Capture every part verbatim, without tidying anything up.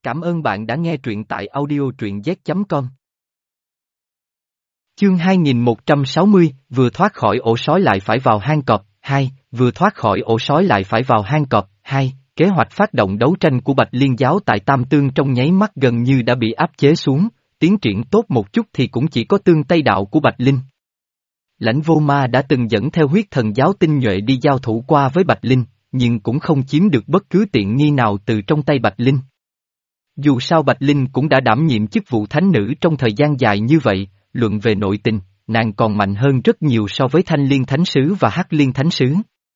Cảm ơn bạn đã nghe truyện tại audio truyện z chấm com. Chương hai nghìn một trăm sáu mươi, vừa thoát khỏi ổ sói lại phải vào hang cọp, hai, vừa thoát khỏi ổ sói lại phải vào hang cọp, hai, kế hoạch phát động đấu tranh của Bạch Liên giáo tại Tam Tương trong nháy mắt gần như đã bị áp chế xuống, tiến triển tốt một chút thì cũng chỉ có Tương Tây đạo của Bạch Linh. Lãnh Vô Ma đã từng dẫn theo huyết thần giáo tinh nhuệ đi giao thủ qua với Bạch Linh, nhưng cũng không chiếm được bất cứ tiện nghi nào từ trong tay Bạch Linh. Dù sao Bạch Linh cũng đã đảm nhiệm chức vụ thánh nữ trong thời gian dài như vậy, luận về nội tình, nàng còn mạnh hơn rất nhiều so với Thanh Liên Thánh Sứ và Hắc Liên Thánh Sứ.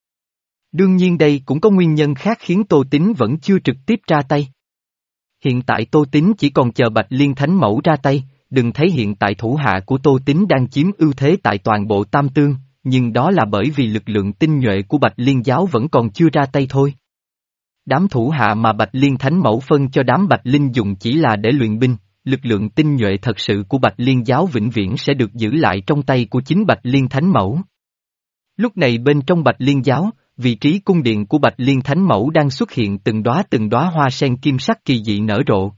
Đương nhiên đây cũng có nguyên nhân khác khiến Tô Tín vẫn chưa trực tiếp ra tay. Hiện tại Tô Tín chỉ còn chờ Bạch Liên Thánh Mẫu ra tay, đừng thấy hiện tại thủ hạ của Tô Tín đang chiếm ưu thế tại toàn bộ Tam Tương, nhưng đó là bởi vì lực lượng tinh nhuệ của Bạch Liên giáo vẫn còn chưa ra tay thôi. Đám thủ hạ mà Bạch Liên Thánh Mẫu phân cho đám Bạch Linh dùng chỉ là để luyện binh, lực lượng tinh nhuệ thật sự của Bạch Liên giáo vĩnh viễn sẽ được giữ lại trong tay của chính Bạch Liên Thánh Mẫu. Lúc này bên trong Bạch Liên giáo, vị trí cung điện của Bạch Liên Thánh Mẫu đang xuất hiện từng đóa từng đóa hoa sen kim sắc kỳ dị nở rộ.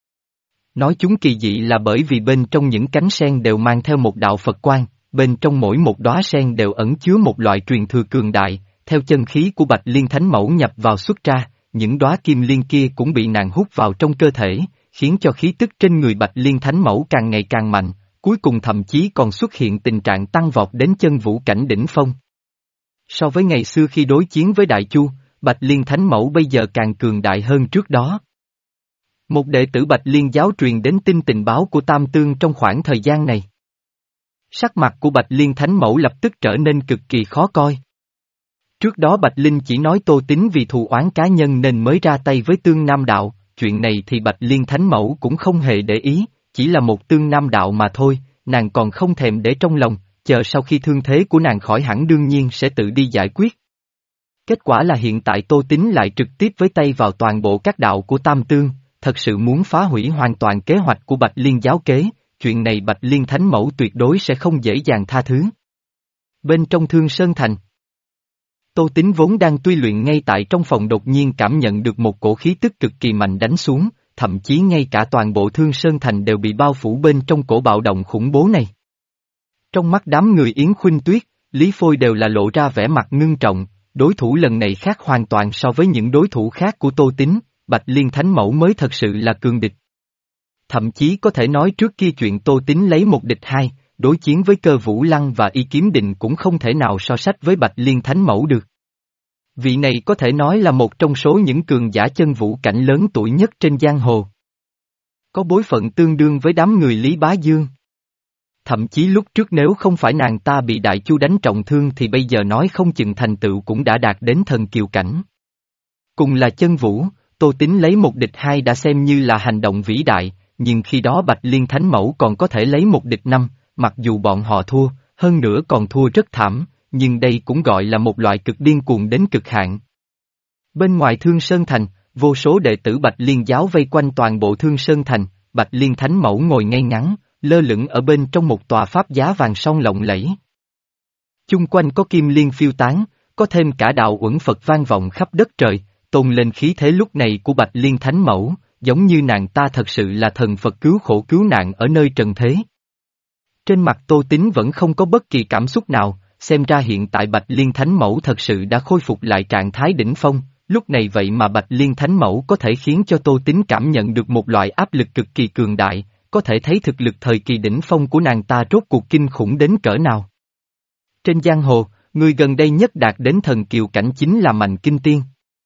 Nói chúng kỳ dị là bởi vì bên trong những cánh sen đều mang theo một đạo Phật quang, bên trong mỗi một đóa sen đều ẩn chứa một loại truyền thừa cường đại, theo chân khí của Bạch Liên Thánh Mẫu nhập vào xuất ra, những đóa kim liên kia cũng bị nàng hút vào trong cơ thể, khiến cho khí tức trên người Bạch Liên Thánh Mẫu càng ngày càng mạnh, cuối cùng thậm chí còn xuất hiện tình trạng tăng vọt đến chân vũ cảnh đỉnh phong. So với ngày xưa khi đối chiến với Đại Chu, Bạch Liên Thánh Mẫu bây giờ càng cường đại hơn trước đó. Một đệ tử Bạch Liên giáo truyền đến tin tình báo của Tam Tương trong khoảng thời gian này. Sắc mặt của Bạch Liên Thánh Mẫu lập tức trở nên cực kỳ khó coi. Trước đó Bạch Linh chỉ nói Tô Tín vì thù oán cá nhân nên mới ra tay với Tương Nam đạo, chuyện này thì Bạch Liên Thánh Mẫu cũng không hề để ý, chỉ là một Tương Nam đạo mà thôi, nàng còn không thèm để trong lòng, chờ sau khi thương thế của nàng khỏi hẳn đương nhiên sẽ tự đi giải quyết. Kết quả là hiện tại Tô Tín lại trực tiếp với tay vào toàn bộ các đạo của Tam Tương, thật sự muốn phá hủy hoàn toàn kế hoạch của Bạch Liên giáo kế, chuyện này Bạch Liên Thánh Mẫu tuyệt đối sẽ không dễ dàng tha thứ. Bên trong Thương Sơn Thành, Tô Tín vốn đang tuy luyện ngay tại trong phòng đột nhiên cảm nhận được một cổ khí tức cực kỳ mạnh đánh xuống, thậm chí ngay cả toàn bộ Thương Sơn Thành đều bị bao phủ bên trong cổ bạo động khủng bố này. Trong mắt đám người Yến Khuynh Tuyết, Lý Phôi đều là lộ ra vẻ mặt ngưng trọng, đối thủ lần này khác hoàn toàn so với những đối thủ khác của Tô Tín, Bạch Liên Thánh Mẫu mới thật sự là cường địch. Thậm chí có thể nói trước kia chuyện Tô Tín lấy một địch hai, đối chiến với Cơ Vũ Lăng và Y Kiếm Định cũng không thể nào so sánh với Bạch Liên Thánh Mẫu được. Vị này có thể nói là một trong số những cường giả chân vũ cảnh lớn tuổi nhất trên giang hồ. Có bối phận tương đương với đám người Lý Bá Dương. Thậm chí lúc trước nếu không phải nàng ta bị Đại Chu đánh trọng thương thì bây giờ nói không chừng thành tựu cũng đã đạt đến thần kiều cảnh. Cùng là chân vũ, Tô Tín lấy một địch hai đã xem như là hành động vĩ đại, nhưng khi đó Bạch Liên Thánh Mẫu còn có thể lấy một địch năm, mặc dù bọn họ thua, hơn nữa còn thua rất thảm, nhưng đây cũng gọi là một loại cực điên cuồng đến cực hạn. Bên ngoài Thương Sơn Thành, vô số đệ tử Bạch Liên giáo vây quanh toàn bộ Thương Sơn Thành, Bạch Liên Thánh Mẫu ngồi ngay ngắn, lơ lửng ở bên trong một tòa pháp giá vàng son lộng lẫy. Chung quanh có kim liên phiêu tán, có thêm cả đạo uẩn Phật vang vọng khắp đất trời, tôn lên khí thế lúc này của Bạch Liên Thánh Mẫu, giống như nàng ta thật sự là thần Phật cứu khổ cứu nạn ở nơi trần thế. Trên mặt Tô Tín vẫn không có bất kỳ cảm xúc nào, xem ra hiện tại Bạch Liên Thánh Mẫu thật sự đã khôi phục lại trạng thái đỉnh phong, lúc này vậy mà Bạch Liên Thánh Mẫu có thể khiến cho Tô Tín cảm nhận được một loại áp lực cực kỳ cường đại, có thể thấy thực lực thời kỳ đỉnh phong của nàng ta rốt cuộc kinh khủng đến cỡ nào. Trên giang hồ, người gần đây nhất đạt đến thần kiều cảnh chính là Mạnh Kinh Tiên.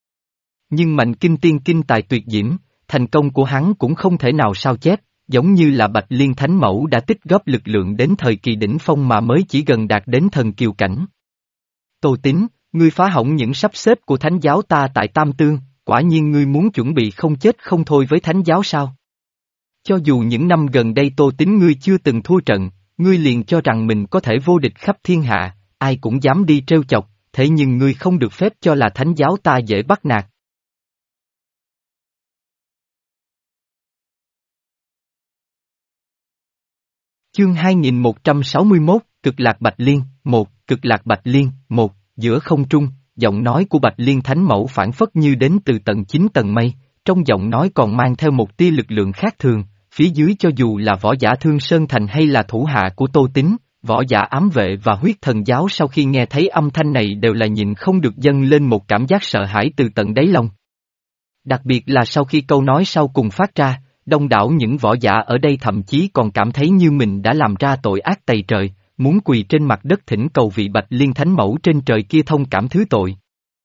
Nhưng Mạnh Kinh Tiên kinh tài tuyệt diễm, thành công của hắn cũng không thể nào sao chép, giống như là Bạch Liên Thánh Mẫu đã tích góp lực lượng đến thời kỳ đỉnh phong mà mới chỉ gần đạt đến thần kiều cảnh. Tô Tín, ngươi phá hỏng những sắp xếp của Thánh giáo ta tại Tam Tương, quả nhiên ngươi muốn chuẩn bị không chết không thôi với Thánh giáo sao? Cho dù những năm gần đây Tô Tín ngươi chưa từng thua trận, ngươi liền cho rằng mình có thể vô địch khắp thiên hạ, ai cũng dám đi trêu chọc, thế nhưng ngươi không được phép cho là Thánh giáo ta dễ bắt nạt. Chương hai nghìn một trăm sáu mươi mốt, Cực Lạc Bạch Liên, một, Cực Lạc Bạch Liên, một, giữa không trung, giọng nói của Bạch Liên Thánh Mẫu phảng phất như đến từ tận chín tầng mây, trong giọng nói còn mang theo một tia lực lượng khác thường, phía dưới cho dù là võ giả Thương Sơn Thành hay là thủ hạ của Tô Tín, võ giả ám vệ và huyết thần giáo sau khi nghe thấy âm thanh này đều là nhịn không được dâng lên một cảm giác sợ hãi từ tận đáy lòng. Đặc biệt là sau khi câu nói sau cùng phát ra, đông đảo những võ giả ở đây thậm chí còn cảm thấy như mình đã làm ra tội ác tày trời, muốn quỳ trên mặt đất thỉnh cầu vị Bạch Liên Thánh Mẫu trên trời kia thông cảm thứ tội.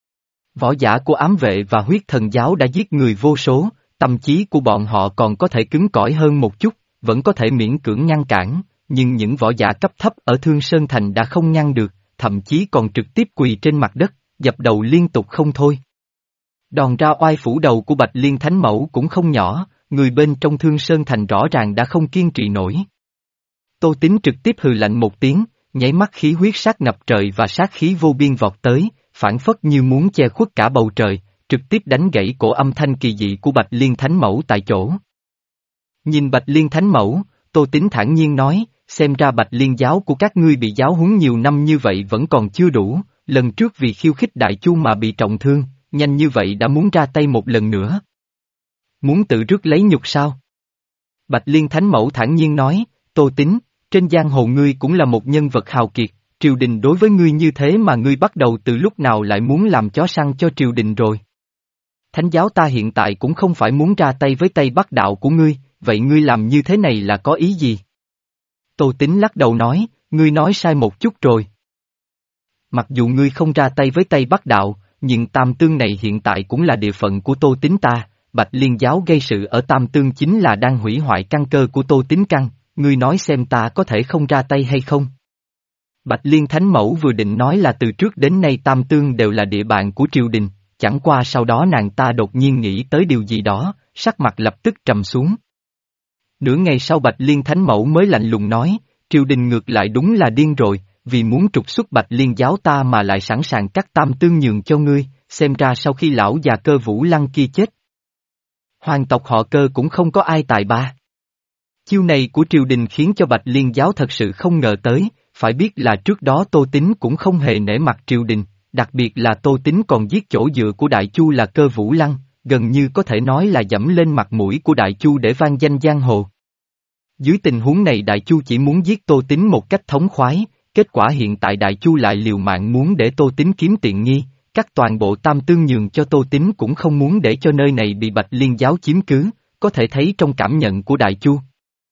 Võ giả của ám vệ và huyết thần giáo đã giết người vô số, tâm trí của bọn họ còn có thể cứng cỏi hơn một chút, vẫn có thể miễn cưỡng ngăn cản, nhưng những võ giả cấp thấp ở Thương Sơn Thành đã không ngăn được, thậm chí còn trực tiếp quỳ trên mặt đất, dập đầu liên tục không thôi. Đòn ra oai phủ đầu của Bạch Liên Thánh Mẫu cũng không nhỏ, người bên trong Thương Sơn Thành rõ ràng đã không kiên trì nổi. Tô Tín trực tiếp hừ lạnh một tiếng, nháy mắt khí huyết sát ngập trời và sát khí vô biên vọt tới, phản phất như muốn che khuất cả bầu trời, trực tiếp đánh gãy cổ âm thanh kỳ dị của Bạch Liên Thánh Mẫu tại chỗ. Nhìn Bạch Liên Thánh Mẫu, Tô Tín thản nhiên nói, xem ra Bạch Liên giáo của các ngươi bị giáo huấn nhiều năm như vậy vẫn còn chưa đủ, lần trước vì khiêu khích Đại Chu mà bị trọng thương, nhanh như vậy đã muốn ra tay một lần nữa. Muốn tự rước lấy nhục sao? Bạch Liên Thánh Mẫu thản nhiên nói, Tô Tín, trên giang hồ ngươi cũng là một nhân vật hào kiệt, triều đình đối với ngươi như thế mà ngươi bắt đầu từ lúc nào lại muốn làm chó săn cho triều đình rồi. Thánh giáo ta hiện tại cũng không phải muốn ra tay với Tây Bắc đạo của ngươi, vậy ngươi làm như thế này là có ý gì? Tô Tín lắc đầu nói, ngươi nói sai một chút rồi. Mặc dù ngươi không ra tay với Tây Bắc đạo, nhưng Tam Tương này hiện tại cũng là địa phận của Tô Tín ta, Bạch Liên giáo gây sự ở Tam Tương chính là đang hủy hoại căn cơ của Tô Tín căn, ngươi nói xem ta có thể không ra tay hay không? Bạch Liên Thánh Mẫu vừa định nói là từ trước đến nay Tam Tương đều là địa bàn của triều đình, chẳng qua sau đó nàng ta đột nhiên nghĩ tới điều gì đó, sắc mặt lập tức trầm xuống. Nửa ngày sau Bạch Liên Thánh Mẫu mới lạnh lùng nói, triều đình ngược lại đúng là điên rồi, vì muốn trục xuất Bạch Liên giáo ta mà lại sẵn sàng cắt Tam Tương nhường cho ngươi, xem ra sau khi lão già Cơ Vũ Lăng kia chết. Hoàng tộc họ Cơ cũng không có ai tài ba. Chiêu này của triều đình khiến cho Bạch Liên giáo thật sự không ngờ tới, phải biết là trước đó Tô Tín cũng không hề nể mặt triều đình, đặc biệt là Tô Tín còn giết chỗ dựa của Đại Chu là Cơ Vũ Lăng, gần như có thể nói là dẫm lên mặt mũi của Đại Chu để vang danh giang hồ. Dưới tình huống này Đại Chu chỉ muốn giết Tô Tín một cách thống khoái, kết quả hiện tại Đại Chu lại liều mạng muốn để Tô Tín kiếm tiện nghi, cắt toàn bộ Tam Tương nhường cho Tô Tín cũng không muốn để cho nơi này bị Bạch Liên giáo chiếm cứ, có thể thấy trong cảm nhận của Đại Chu.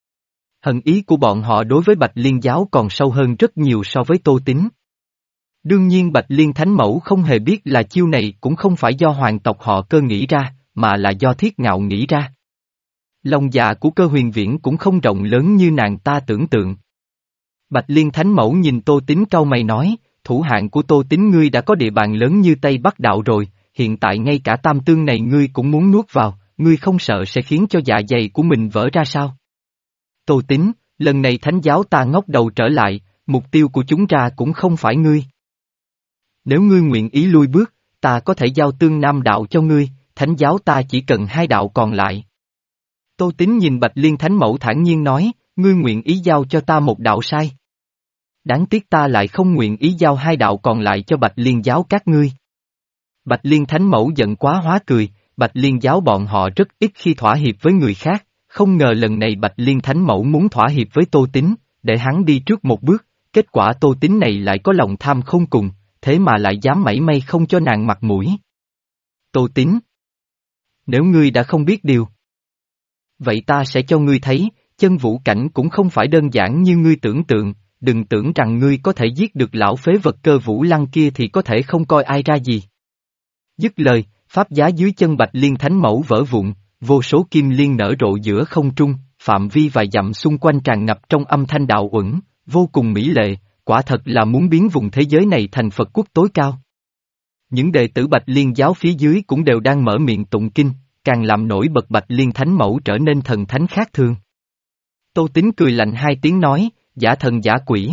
Hận ý của bọn họ đối với Bạch Liên giáo còn sâu hơn rất nhiều so với Tô Tín. Đương nhiên Bạch Liên Thánh Mẫu không hề biết là chiêu này cũng không phải do hoàng tộc họ Cơ nghĩ ra, mà là do Thiết Ngạo nghĩ ra. Lòng dạ của Cơ Huyền Viễn cũng không rộng lớn như nàng ta tưởng tượng. Bạch Liên Thánh Mẫu nhìn Tô Tín cau mày nói, thủ hạng của Tô Tín ngươi đã có địa bàn lớn như Tây Bắc đạo rồi, hiện tại ngay cả Tam Tương này ngươi cũng muốn nuốt vào, ngươi không sợ sẽ khiến cho dạ dày của mình vỡ ra sao? Tô Tín, lần này thánh giáo ta ngóc đầu trở lại, mục tiêu của chúng ra cũng không phải ngươi. Nếu ngươi nguyện ý lui bước, ta có thể giao Tương Nam đạo cho ngươi, thánh giáo ta chỉ cần hai đạo còn lại. Tô Tín nhìn Bạch Liên Thánh Mẫu thản nhiên nói, ngươi nguyện ý giao cho ta một đạo sai. Đáng tiếc ta lại không nguyện ý giao hai đạo còn lại cho Bạch Liên giáo các ngươi. Bạch Liên Thánh Mẫu giận quá hóa cười, Bạch Liên giáo bọn họ rất ít khi thỏa hiệp với người khác, không ngờ lần này Bạch Liên Thánh Mẫu muốn thỏa hiệp với Tô Tín, để hắn đi trước một bước, kết quả Tô Tín này lại có lòng tham không cùng, thế mà lại dám mảy may không cho nàng mặt mũi. Tô Tín, nếu ngươi đã không biết điều, vậy ta sẽ cho ngươi thấy, chân vũ cảnh cũng không phải đơn giản như ngươi tưởng tượng, đừng tưởng rằng ngươi có thể giết được lão phế vật Cơ Vũ Lăng kia thì có thể không coi ai ra gì. Dứt lời, pháp giá dưới chân Bạch Liên Thánh Mẫu vỡ vụn, vô số kim liên nở rộ giữa không trung, phạm vi vài dặm xung quanh tràn ngập trong âm thanh đạo uẩn, vô cùng mỹ lệ, quả thật là muốn biến vùng thế giới này thành Phật quốc tối cao. Những đệ tử Bạch Liên giáo phía dưới cũng đều đang mở miệng tụng kinh, càng làm nổi bật Bạch Liên Thánh Mẫu trở nên thần thánh khác thường. Tô Tín cười lạnh hai tiếng nói, giả thần giả quỷ.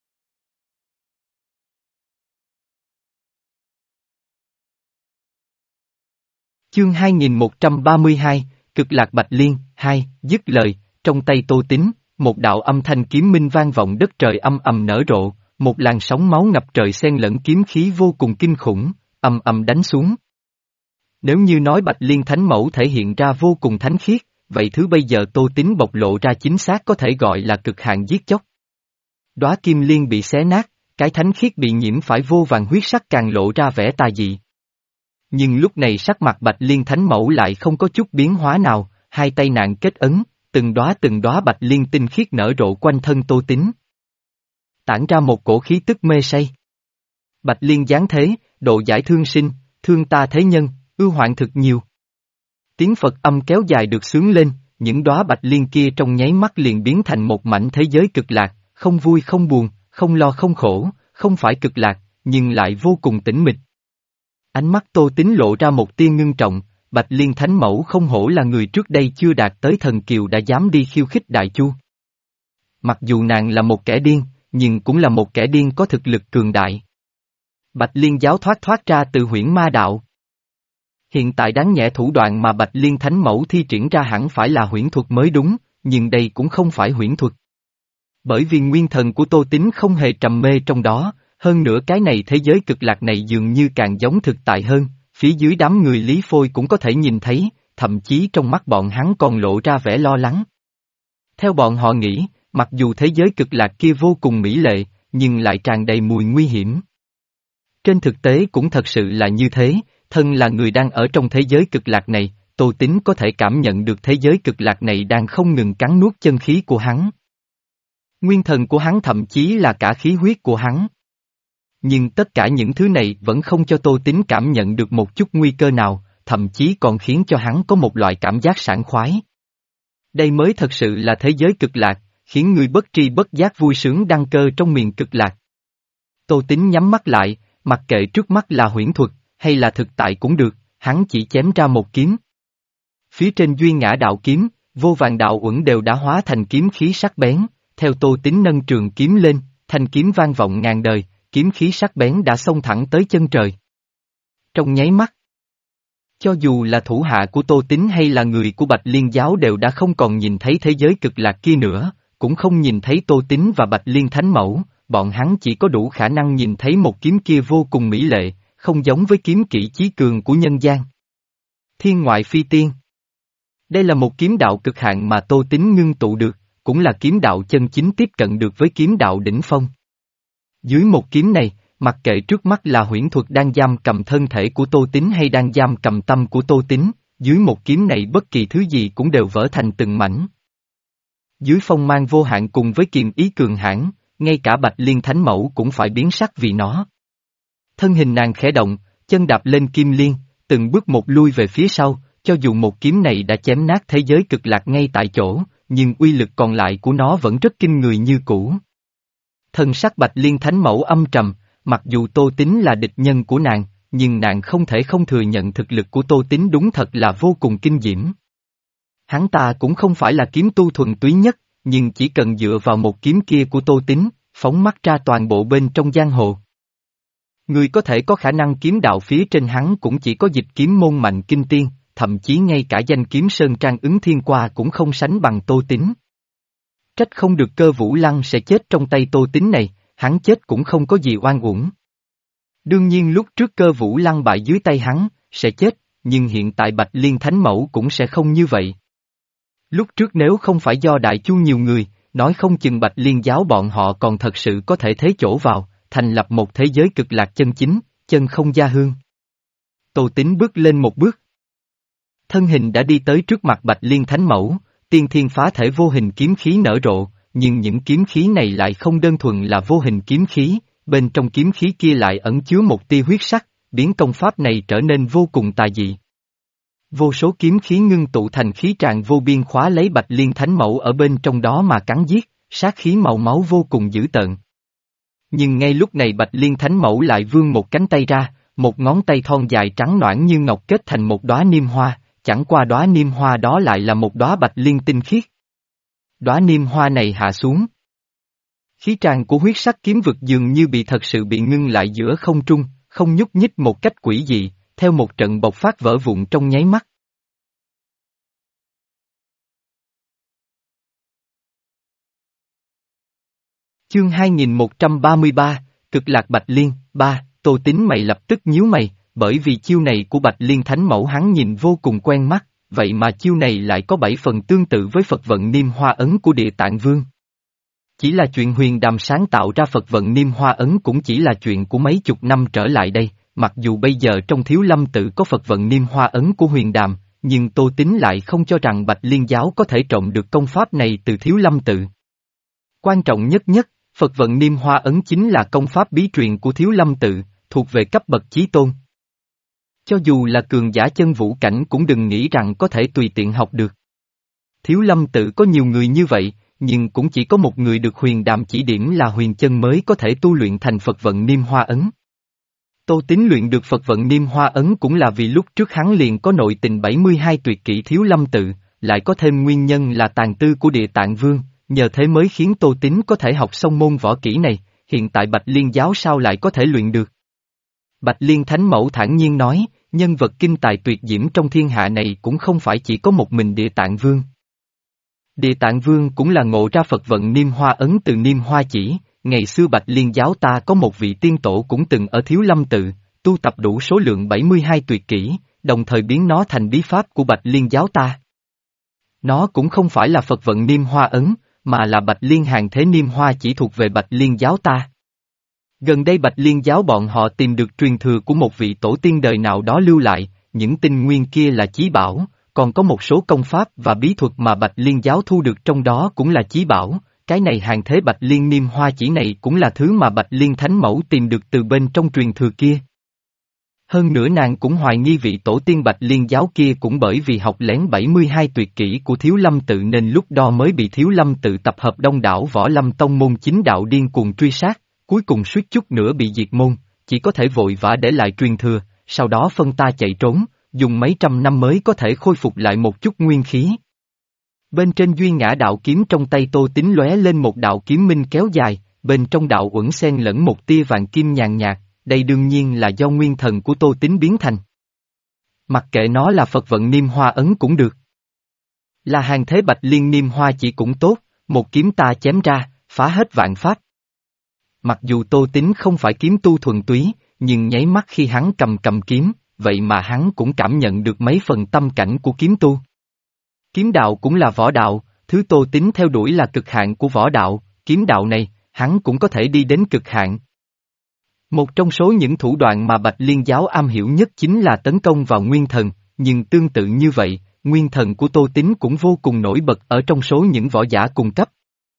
Chương hai nghìn một trăm ba mươi hai, Cực Lạc Bạch Liên, hai, dứt lời, trong tay Tô Tín, một đạo âm thanh kiếm minh vang vọng đất trời âm ầm nở rộ, một làn sóng máu ngập trời xen lẫn kiếm khí vô cùng kinh khủng, ầm ầm đánh xuống. Nếu như nói Bạch Liên Thánh Mẫu thể hiện ra vô cùng thánh khiết, vậy thứ bây giờ Tô Tín bộc lộ ra chính xác có thể gọi là cực hạn giết chóc. Đóa kim liên bị xé nát, cái thánh khiết bị nhiễm phải vô vàng huyết sắc càng lộ ra vẻ tà dị. Nhưng lúc này sắc mặt Bạch Liên Thánh Mẫu lại không có chút biến hóa nào, hai tay nàng kết ấn, từng đóa từng đóa Bạch Liên tinh khiết nở rộ quanh thân Tô Tín. Tản ra một cổ khí tức mê say. Bạch Liên giáng thế, độ giải thương sinh, thương ta thế nhân, ưu hoạn thực nhiều. Tiếng Phật âm kéo dài được xướng lên, những đóa Bạch Liên kia trong nháy mắt liền biến thành một mảnh thế giới cực lạc, không vui không buồn, không lo không khổ, không phải cực lạc, nhưng lại vô cùng tĩnh mịch. Ánh mắt Tô Tín lộ ra một tia ngưng trọng, Bạch Liên Thánh Mẫu không hổ là người trước đây chưa đạt tới thần kiều đã dám đi khiêu khích Đại Chu. Mặc dù nàng là một kẻ điên, nhưng cũng là một kẻ điên có thực lực cường đại. Bạch Liên giáo thoát thoát ra từ huyễn ma đạo. Hiện tại đáng nhẽ thủ đoạn mà Bạch Liên Thánh Mẫu thi triển ra hẳn phải là huyễn thuật mới đúng, nhưng đây cũng không phải huyễn thuật. Bởi vì nguyên thần của Tô Tín không hề trầm mê trong đó, hơn nữa cái này thế giới cực lạc này dường như càng giống thực tại hơn, phía dưới đám người Lý Phôi cũng có thể nhìn thấy, thậm chí trong mắt bọn hắn còn lộ ra vẻ lo lắng. Theo bọn họ nghĩ, mặc dù thế giới cực lạc kia vô cùng mỹ lệ, nhưng lại tràn đầy mùi nguy hiểm. Trên thực tế cũng thật sự là như thế, thân là người đang ở trong thế giới cực lạc này, Tô Tín có thể cảm nhận được thế giới cực lạc này đang không ngừng cắn nuốt chân khí của hắn. Nguyên thần của hắn thậm chí là cả khí huyết của hắn. Nhưng tất cả những thứ này vẫn không cho Tô Tín cảm nhận được một chút nguy cơ nào, thậm chí còn khiến cho hắn có một loại cảm giác sảng khoái. Đây mới thật sự là thế giới cực lạc, khiến người bất tri bất giác vui sướng đăng cơ trong miền cực lạc. Tô Tín nhắm mắt lại, mặc kệ trước mắt là huyễn thuật, hay là thực tại cũng được, hắn chỉ chém ra một kiếm. Phía trên duy ngã đạo kiếm, vô vàng đạo uẩn đều đã hóa thành kiếm khí sắc bén, theo Tô Tín nâng trường kiếm lên, thanh kiếm vang vọng ngàn đời, kiếm khí sắc bén đã xông thẳng tới chân trời. Trong nháy mắt, cho dù là thủ hạ của Tô Tín hay là người của Bạch Liên giáo đều đã không còn nhìn thấy thế giới cực lạc kia nữa, cũng không nhìn thấy Tô Tín và Bạch Liên Thánh Mẫu, bọn hắn chỉ có đủ khả năng nhìn thấy một kiếm kia vô cùng mỹ lệ, không giống với kiếm kỹ chí cường của nhân gian. Thiên ngoại phi tiên. Đây là một kiếm đạo cực hạn mà Tô Tín ngưng tụ được, cũng là kiếm đạo chân chính tiếp cận được với kiếm đạo đỉnh phong. Dưới một kiếm này, mặc kệ trước mắt là huyễn thuật đang giam cầm thân thể của Tô Tín hay đang giam cầm tâm của Tô Tín, dưới một kiếm này bất kỳ thứ gì cũng đều vỡ thành từng mảnh. Dưới phong mang vô hạn cùng với kiềm ý cường hãn, ngay cả Bạch Liên Thánh Mẫu cũng phải biến sắc vì nó. Thân hình nàng khẽ động, chân đạp lên kim liên, từng bước một lui về phía sau, cho dù một kiếm này đã chém nát thế giới cực lạc ngay tại chỗ, nhưng uy lực còn lại của nó vẫn rất kinh người như cũ. Thân sắc Bạch Liên Thánh Mẫu âm trầm, mặc dù Tô Tín là địch nhân của nàng, nhưng nàng không thể không thừa nhận thực lực của Tô Tín đúng thật là vô cùng kinh diễm. Hắn ta cũng không phải là kiếm tu thuần túy nhất, nhưng chỉ cần dựa vào một kiếm kia của Tô Tín, phóng mắt ra toàn bộ bên trong giang hồ. Người có thể có khả năng kiếm đạo phía trên hắn cũng chỉ có Dịch Kiếm môn Mạnh Kinh Tiên, thậm chí ngay cả danh kiếm Sơn Trang Ứng Thiên Qua cũng không sánh bằng Tô Tín. Trách không được Cơ Vũ Lăng sẽ chết trong tay Tô Tín này, hắn chết cũng không có gì oan uổng. Đương nhiên lúc trước Cơ Vũ Lăng bại dưới tay hắn, sẽ chết, nhưng hiện tại Bạch Liên Thánh Mẫu cũng sẽ không như vậy. Lúc trước nếu không phải do Đại Chu nhiều người, nói không chừng Bạch Liên giáo bọn họ còn thật sự có thể thế chỗ vào, thành lập một thế giới cực lạc chân chính, chân không gia hương. Tô Tín bước lên một bước. Thân hình đã đi tới trước mặt Bạch Liên Thánh Mẫu, tiên thiên phá thể vô hình kiếm khí nở rộ, nhưng những kiếm khí này lại không đơn thuần là vô hình kiếm khí, bên trong kiếm khí kia lại ẩn chứa một tia huyết sắc, biến công pháp này trở nên vô cùng tà dị. Vô số kiếm khí ngưng tụ thành khí tràn vô biên khóa lấy Bạch Liên Thánh Mẫu ở bên trong đó mà cắn giết, sát khí màu máu vô cùng dữ tợn. Nhưng ngay lúc này Bạch Liên Thánh Mẫu lại vươn một cánh tay ra, một ngón tay thon dài trắng nõn như ngọc kết thành một đóa niêm hoa, chẳng qua đóa niêm hoa đó lại là một đóa bạch liên tinh khiết. Đóa niêm hoa này hạ xuống. Khí tràn của huyết sắc kiếm vực dường như bị thật sự bị ngưng lại giữa không trung, không nhúc nhích một cách quỷ dị, theo một trận bộc phát vỡ vụn trong nháy mắt. Chương hai nghìn một trăm ba mươi ba, Cực Lạc Bạch Liên, ba, Tô Tín mày lập tức nhíu mày, bởi vì chiêu này của Bạch Liên Thánh Mẫu hắn nhìn vô cùng quen mắt, vậy mà chiêu này lại có bảy phần tương tự với Phật vận Niêm Hoa Ấn của Địa Tạng Vương. Chỉ là chuyện Huyền Đàm sáng tạo ra Phật vận Niêm Hoa Ấn cũng chỉ là chuyện của mấy chục năm trở lại đây, mặc dù bây giờ trong Thiếu Lâm Tự có Phật vận Niêm Hoa Ấn của Huyền Đàm, nhưng Tô Tín lại không cho rằng Bạch Liên Giáo có thể trộm được công pháp này từ Thiếu Lâm Tự. Quan trọng nhất nhất, Phật vận Niêm Hoa Ấn chính là công pháp bí truyền của Thiếu Lâm Tự, thuộc về cấp bậc chí tôn. Cho dù là cường giả chân vũ cảnh cũng đừng nghĩ rằng có thể tùy tiện học được. Thiếu Lâm Tự có nhiều người như vậy, nhưng cũng chỉ có một người được Huyền Đàm chỉ điểm là Huyền Chân mới có thể tu luyện thành Phật vận Niêm Hoa Ấn. Tô Tín luyện được Phật vận Niêm Hoa Ấn cũng là vì lúc trước hắn liền có nội tình bảy mươi hai tuyệt kỹ Thiếu Lâm Tự, lại có thêm nguyên nhân là tàn tư của Địa Tạng Vương, nhờ thế mới khiến Tô Tín có thể học xong môn võ kỹ này, hiện tại Bạch Liên Giáo sao lại có thể luyện được. Bạch Liên Thánh Mẫu thản nhiên nói, nhân vật kinh tài tuyệt diễm trong thiên hạ này cũng không phải chỉ có một mình Địa Tạng Vương. Địa Tạng Vương cũng là ngộ ra Phật vận Niêm Hoa Ấn từ Niêm Hoa Chỉ, ngày xưa Bạch Liên Giáo ta có một vị tiên tổ cũng từng ở Thiếu Lâm Tự, tu tập đủ số lượng bảy mươi hai tuyệt kỹ, đồng thời biến nó thành bí pháp của Bạch Liên Giáo ta. Nó cũng không phải là Phật vận Niêm Hoa Ấn, mà là Bạch Liên Hàng Thế Niêm Hoa Chỉ thuộc về Bạch Liên Giáo ta. Gần đây Bạch Liên Giáo bọn họ tìm được truyền thừa của một vị tổ tiên đời nào đó lưu lại, những tinh nguyên kia là chí bảo, còn có một số công pháp và bí thuật mà Bạch Liên Giáo thu được trong đó cũng là chí bảo, cái này Hàng Thế Bạch Liên Niêm Hoa Chỉ này cũng là thứ mà Bạch Liên Thánh Mẫu tìm được từ bên trong truyền thừa kia. Hơn nữa nàng cũng hoài nghi vị tổ tiên Bạch Liên Giáo kia cũng bởi vì học lén bảy mươi hai tuyệt kỹ của Thiếu Lâm Tự nên lúc đó mới bị Thiếu Lâm Tự tập hợp đông đảo võ lâm tông môn chính đạo điên cuồng truy sát, cuối cùng suýt chút nữa bị diệt môn, chỉ có thể vội vã để lại truyền thừa, sau đó phân ta chạy trốn, dùng mấy trăm năm mới có thể khôi phục lại một chút nguyên khí. Bên trên duy ngã đạo kiếm trong tay Tô Tín lóe lên một đạo kiếm minh kéo dài, bên trong đạo uẩn xen lẫn một tia vàng kim nhàn nhạt, đây đương nhiên là do nguyên thần của Tô Tín biến thành. Mặc kệ nó là Phật vận Niêm Hoa Ấn cũng được. Là Hàng Thế Bạch Liên Niêm Hoa Chỉ cũng tốt, một kiếm ta chém ra, phá hết vạn pháp. Mặc dù Tô Tín không phải kiếm tu thuần túy, nhưng nháy mắt khi hắn cầm cầm kiếm, vậy mà hắn cũng cảm nhận được mấy phần tâm cảnh của kiếm tu. Kiếm đạo cũng là võ đạo, thứ Tô Tín theo đuổi là cực hạn của võ đạo, kiếm đạo này, hắn cũng có thể đi đến cực hạn. Một trong số những thủ đoạn mà Bạch Liên Giáo am hiểu nhất chính là tấn công vào nguyên thần, nhưng tương tự như vậy, nguyên thần của Tô Tín cũng vô cùng nổi bật ở trong số những võ giả cùng cấp.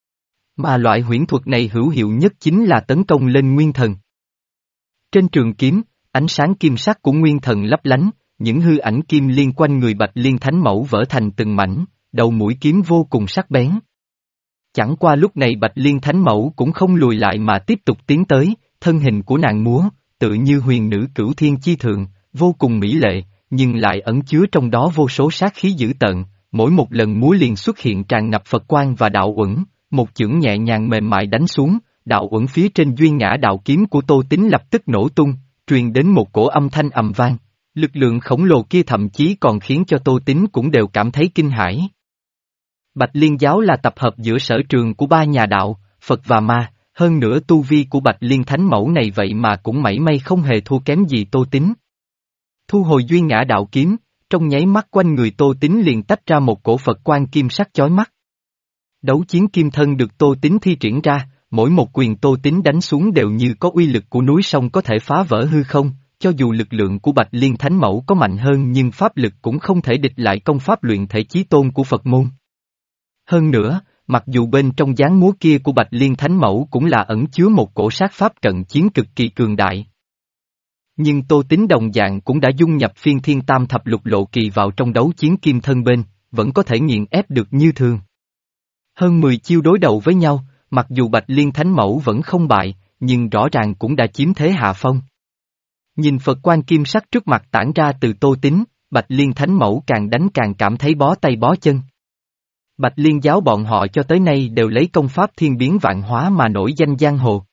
Mà loại huyễn thuật này hữu hiệu nhất chính là tấn công lên nguyên thần. Trên trường kiếm, ánh sáng kim sắc của nguyên thần lấp lánh, những hư ảnh kim liên quanh người Bạch Liên Thánh Mẫu vỡ thành từng mảnh, đầu mũi kiếm vô cùng sắc bén. Chẳng qua lúc này Bạch Liên Thánh Mẫu cũng không lùi lại mà tiếp tục tiến tới, thân hình của nàng múa, tự như huyền nữ cửu thiên chi thượng, vô cùng mỹ lệ, nhưng lại ẩn chứa trong đó vô số sát khí dữ tợn, mỗi một lần múa liền xuất hiện tràn ngập Phật quang và đạo uẩn, một chưởng nhẹ nhàng mềm mại đánh xuống, đạo uẩn phía trên duy ngã đạo kiếm của Tô Tín lập tức nổ tung, truyền đến một cổ âm thanh ầm vang. Lực lượng khổng lồ kia thậm chí còn khiến cho Tô Tín cũng đều cảm thấy kinh hãi. Bạch Liên Giáo là tập hợp giữa sở trường của ba nhà đạo, Phật và Ma, hơn nữa tu vi của Bạch Liên Thánh Mẫu này vậy mà cũng mảy may không hề thua kém gì Tô Tín. Thu hồi duy ngã đạo kiếm, trong nháy mắt quanh người Tô Tín liền tách ra một cổ Phật quang kim sắc chói mắt. Đấu chiến kim thân được Tô Tín thi triển ra, mỗi một quyền Tô Tín đánh xuống đều như có uy lực của núi sông có thể phá vỡ hư không. Cho dù lực lượng của Bạch Liên Thánh Mẫu có mạnh hơn nhưng pháp lực cũng không thể địch lại công pháp luyện thể chí tôn của Phật môn. Hơn nữa, mặc dù bên trong dáng múa kia của Bạch Liên Thánh Mẫu cũng là ẩn chứa một cổ sát pháp cận chiến cực kỳ cường đại. Nhưng Tô Tín đồng dạng cũng đã dung nhập phiên thiên tam thập lục lộ kỳ vào trong đấu chiến kim thân bên, vẫn có thể nghiền ép được như thường. Hơn mười chiêu đối đầu với nhau, mặc dù Bạch Liên Thánh Mẫu vẫn không bại, nhưng rõ ràng cũng đã chiếm thế hạ phong. Nhìn Phật quan kim sắc trước mặt tản ra từ Tô Tín, Bạch Liên Thánh Mẫu càng đánh càng cảm thấy bó tay bó chân. Bạch Liên Giáo bọn họ cho tới nay đều lấy công pháp thiên biến vạn hóa mà nổi danh giang hồ.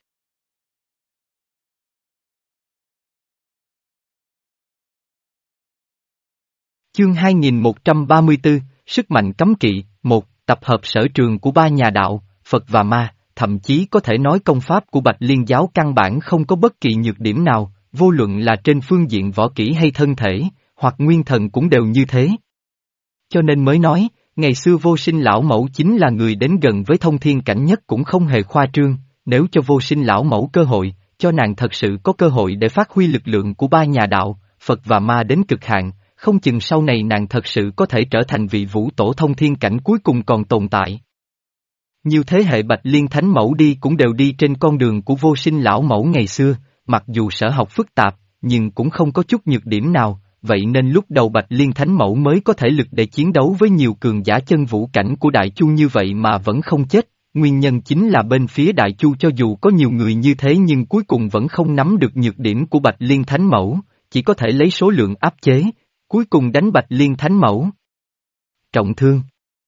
Chương hai nghìn một trăm ba mươi tư, Sức mạnh cấm kỵ, một, tập hợp sở trường của ba nhà đạo, Phật và Ma, thậm chí có thể nói công pháp của Bạch Liên Giáo căn bản không có bất kỳ nhược điểm nào, vô luận là trên phương diện võ kỹ hay thân thể, hoặc nguyên thần cũng đều như thế. Cho nên mới nói, ngày xưa Vô Sinh lão mẫu chính là người đến gần với thông thiên cảnh nhất cũng không hề khoa trương, nếu cho Vô Sinh lão mẫu cơ hội, cho nàng thật sự có cơ hội để phát huy lực lượng của ba nhà đạo, Phật và Ma đến cực hạn, không chừng sau này nàng thật sự có thể trở thành vị vũ tổ thông thiên cảnh cuối cùng còn tồn tại. Nhiều thế hệ Bạch Liên Thánh Mẫu đi cũng đều đi trên con đường của Vô Sinh lão mẫu ngày xưa, mặc dù sở học phức tạp, nhưng cũng không có chút nhược điểm nào, vậy nên lúc đầu Bạch Liên Thánh Mẫu mới có thể lực để chiến đấu với nhiều cường giả chân vũ cảnh của Đại Chu như vậy mà vẫn không chết, nguyên nhân chính là bên phía Đại Chu cho dù có nhiều người như thế nhưng cuối cùng vẫn không nắm được nhược điểm của Bạch Liên Thánh Mẫu, chỉ có thể lấy số lượng áp chế, cuối cùng đánh Bạch Liên Thánh Mẫu. Trọng thương.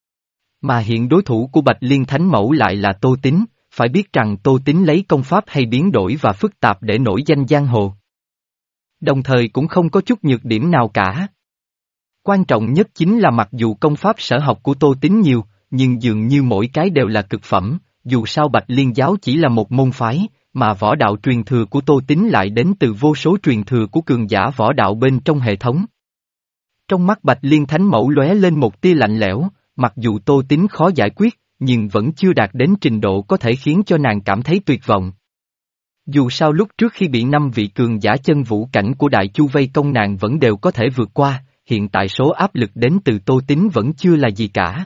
Mà hiện đối thủ của Bạch Liên Thánh Mẫu lại là Tô Tín, phải biết rằng Tô Tín lấy công pháp hay biến đổi và phức tạp để nổi danh giang hồ. Đồng thời cũng không có chút nhược điểm nào cả. Quan trọng nhất chính là mặc dù công pháp sở học của Tô Tín nhiều, nhưng dường như mỗi cái đều là cực phẩm, dù sao Bạch Liên giáo chỉ là một môn phái, mà võ đạo truyền thừa của Tô Tín lại đến từ vô số truyền thừa của cường giả võ đạo bên trong hệ thống. Trong mắt Bạch Liên Thánh Mẫu lóe lên một tia lạnh lẽo, mặc dù Tô Tín khó giải quyết, nhưng vẫn chưa đạt đến trình độ có thể khiến cho nàng cảm thấy tuyệt vọng. Dù sao lúc trước khi bị năm vị cường giả chân vũ cảnh của Đại Chu vây công nàng vẫn đều có thể vượt qua, hiện tại số áp lực đến từ Tô Tín vẫn chưa là gì cả.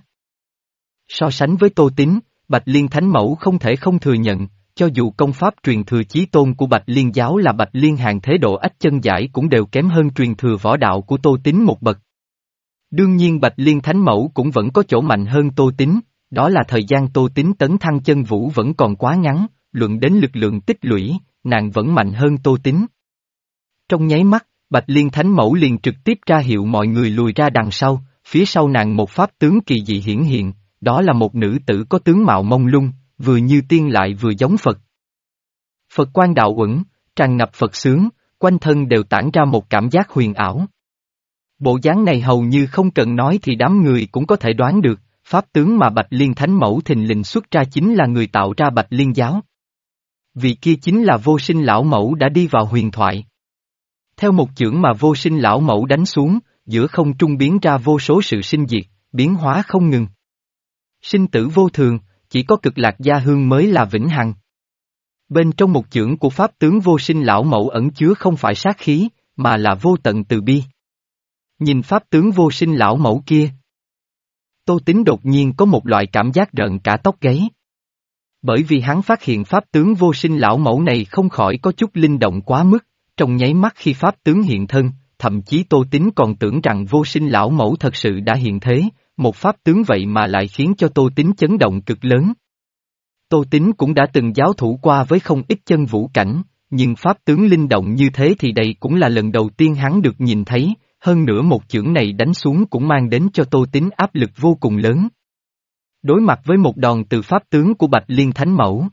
So sánh với Tô Tín, Bạch Liên Thánh Mẫu không thể không thừa nhận, cho dù công pháp truyền thừa chí tôn của Bạch Liên giáo là Bạch Liên hàng thế độ ách chân giải cũng đều kém hơn truyền thừa võ đạo của Tô Tín một bậc. Đương nhiên Bạch Liên Thánh Mẫu cũng vẫn có chỗ mạnh hơn Tô Tín, đó là thời gian Tô Tín tấn thăng chân vũ vẫn còn quá ngắn, luận đến lực lượng tích lũy, nàng vẫn mạnh hơn Tô Tín. Trong nháy mắt, Bạch Liên Thánh Mẫu liền trực tiếp ra hiệu mọi người lùi ra đằng sau, phía sau nàng một pháp tướng kỳ dị hiển hiện, đó là một nữ tử có tướng mạo mông lung, vừa như tiên lại vừa giống Phật. Phật quan đạo uẩn, tràn ngập Phật xướng, quanh thân đều tản ra một cảm giác huyền ảo. Bộ dáng này hầu như không cần nói thì đám người cũng có thể đoán được, pháp tướng mà Bạch Liên Thánh Mẫu thình lình xuất ra chính là người tạo ra Bạch Liên giáo. Vì kia chính là Vô Sinh lão mẫu đã đi vào huyền thoại. Theo một chưởng mà Vô Sinh lão mẫu đánh xuống, giữa không trung biến ra vô số sự sinh diệt, biến hóa không ngừng. Sinh tử vô thường, chỉ có cực lạc gia hương mới là vĩnh hằng. Bên trong một chưởng của pháp tướng Vô Sinh lão mẫu ẩn chứa không phải sát khí, mà là vô tận từ bi. Nhìn pháp tướng Vô Sinh lão mẫu kia, Tô Tín đột nhiên có một loại cảm giác rợn cả tóc gáy. Bởi vì hắn phát hiện pháp tướng Vô Sinh lão mẫu này không khỏi có chút linh động quá mức, trong nháy mắt khi pháp tướng hiện thân, thậm chí Tô Tín còn tưởng rằng Vô Sinh lão mẫu thật sự đã hiện thế, một pháp tướng vậy mà lại khiến cho Tô Tín chấn động cực lớn. Tô Tín cũng đã từng giáo thủ qua với không ít chân vũ cảnh, nhưng pháp tướng linh động như thế thì đây cũng là lần đầu tiên hắn được nhìn thấy, hơn nữa một chưởng này đánh xuống cũng mang đến cho Tô Tín áp lực vô cùng lớn. Đối mặt với một đòn từ pháp tướng của Bạch Liên Thánh Mẫu,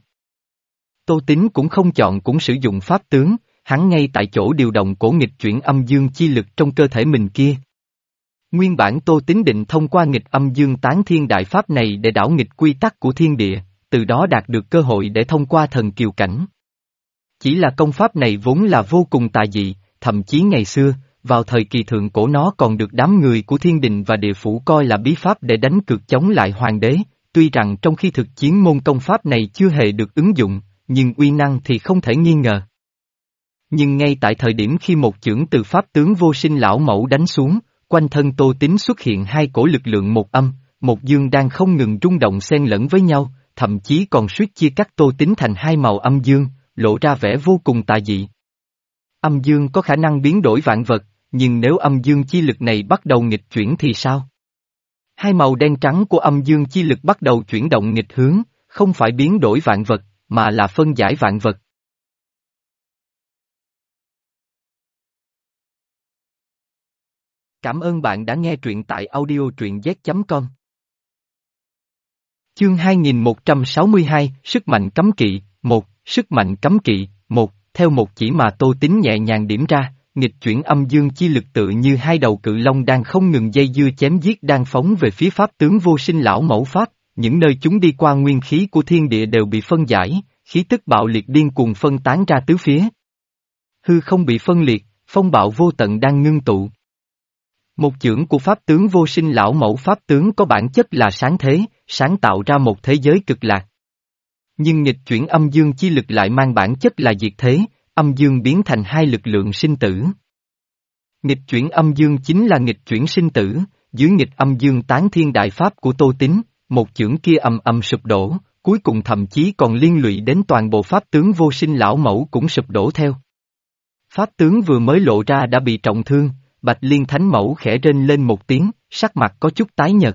Tô Tín cũng không chọn cũng sử dụng pháp tướng, hắn ngay tại chỗ điều động cổ nghịch chuyển âm dương chi lực trong cơ thể mình kia. Nguyên bản Tô Tín định thông qua nghịch âm dương tán thiên đại pháp này để đảo nghịch quy tắc của thiên địa, từ đó đạt được cơ hội để thông qua thần kiều cảnh. Chỉ là công pháp này vốn là vô cùng tà dị, thậm chí ngày xưa, vào thời kỳ thượng cổ nó còn được đám người của thiên đình và địa phủ coi là bí pháp để đánh cược chống lại hoàng đế, tuy rằng trong khi thực chiến môn công pháp này chưa hề được ứng dụng, nhưng uy năng thì không thể nghi ngờ. Nhưng ngay tại thời điểm khi một chưởng từ pháp tướng Vô Sinh lão mẫu đánh xuống, quanh thân Tô Tín xuất hiện hai cổ lực lượng một âm, một dương đang không ngừng rung động xen lẫn với nhau, thậm chí còn suýt chia cắt Tô Tín thành hai màu âm dương, lộ ra vẻ vô cùng tà dị. Âm dương có khả năng biến đổi vạn vật, nhưng nếu âm dương chi lực này bắt đầu nghịch chuyển thì sao? Hai màu đen trắng của âm dương chi lực bắt đầu chuyển động nghịch hướng, không phải biến đổi vạn vật, mà là phân giải vạn vật. Cảm ơn bạn đã nghe truyện tại audio truyện z chấm com. Chương hai nghìn một trăm sáu mươi hai, Sức mạnh cấm kỵ, một, Sức mạnh cấm kỵ, một, theo một chỉ mà Tô Tín nhẹ nhàng điểm ra, nghịch chuyển âm dương chi lực tự như hai đầu cự long đang không ngừng dây dưa chém giết đang phóng về phía pháp tướng Vô Sinh lão mẫu pháp, những nơi chúng đi qua nguyên khí của thiên địa đều bị phân giải, khí tức bạo liệt điên cuồng phân tán ra tứ phía. hư không bị phân liệt, phong bạo vô tận đang ngưng tụ. Một chưởng của pháp tướng vô sinh lão mẫu pháp tướng có bản chất là sáng thế, sáng tạo ra một thế giới cực lạc. Nhưng nghịch chuyển âm dương chi lực lại mang bản chất là diệt thế, âm dương biến thành hai lực lượng sinh tử. Nghịch chuyển âm dương chính là nghịch chuyển sinh tử, dưới nghịch âm dương tán thiên đại pháp của Tô Tín, một chưởng kia ầm ầm sụp đổ, cuối cùng thậm chí còn liên lụy đến toàn bộ pháp tướng vô sinh lão mẫu cũng sụp đổ theo. Pháp tướng vừa mới lộ ra đã bị trọng thương, Bạch Liên Thánh Mẫu khẽ rên lên một tiếng, sắc mặt có chút tái nhợt.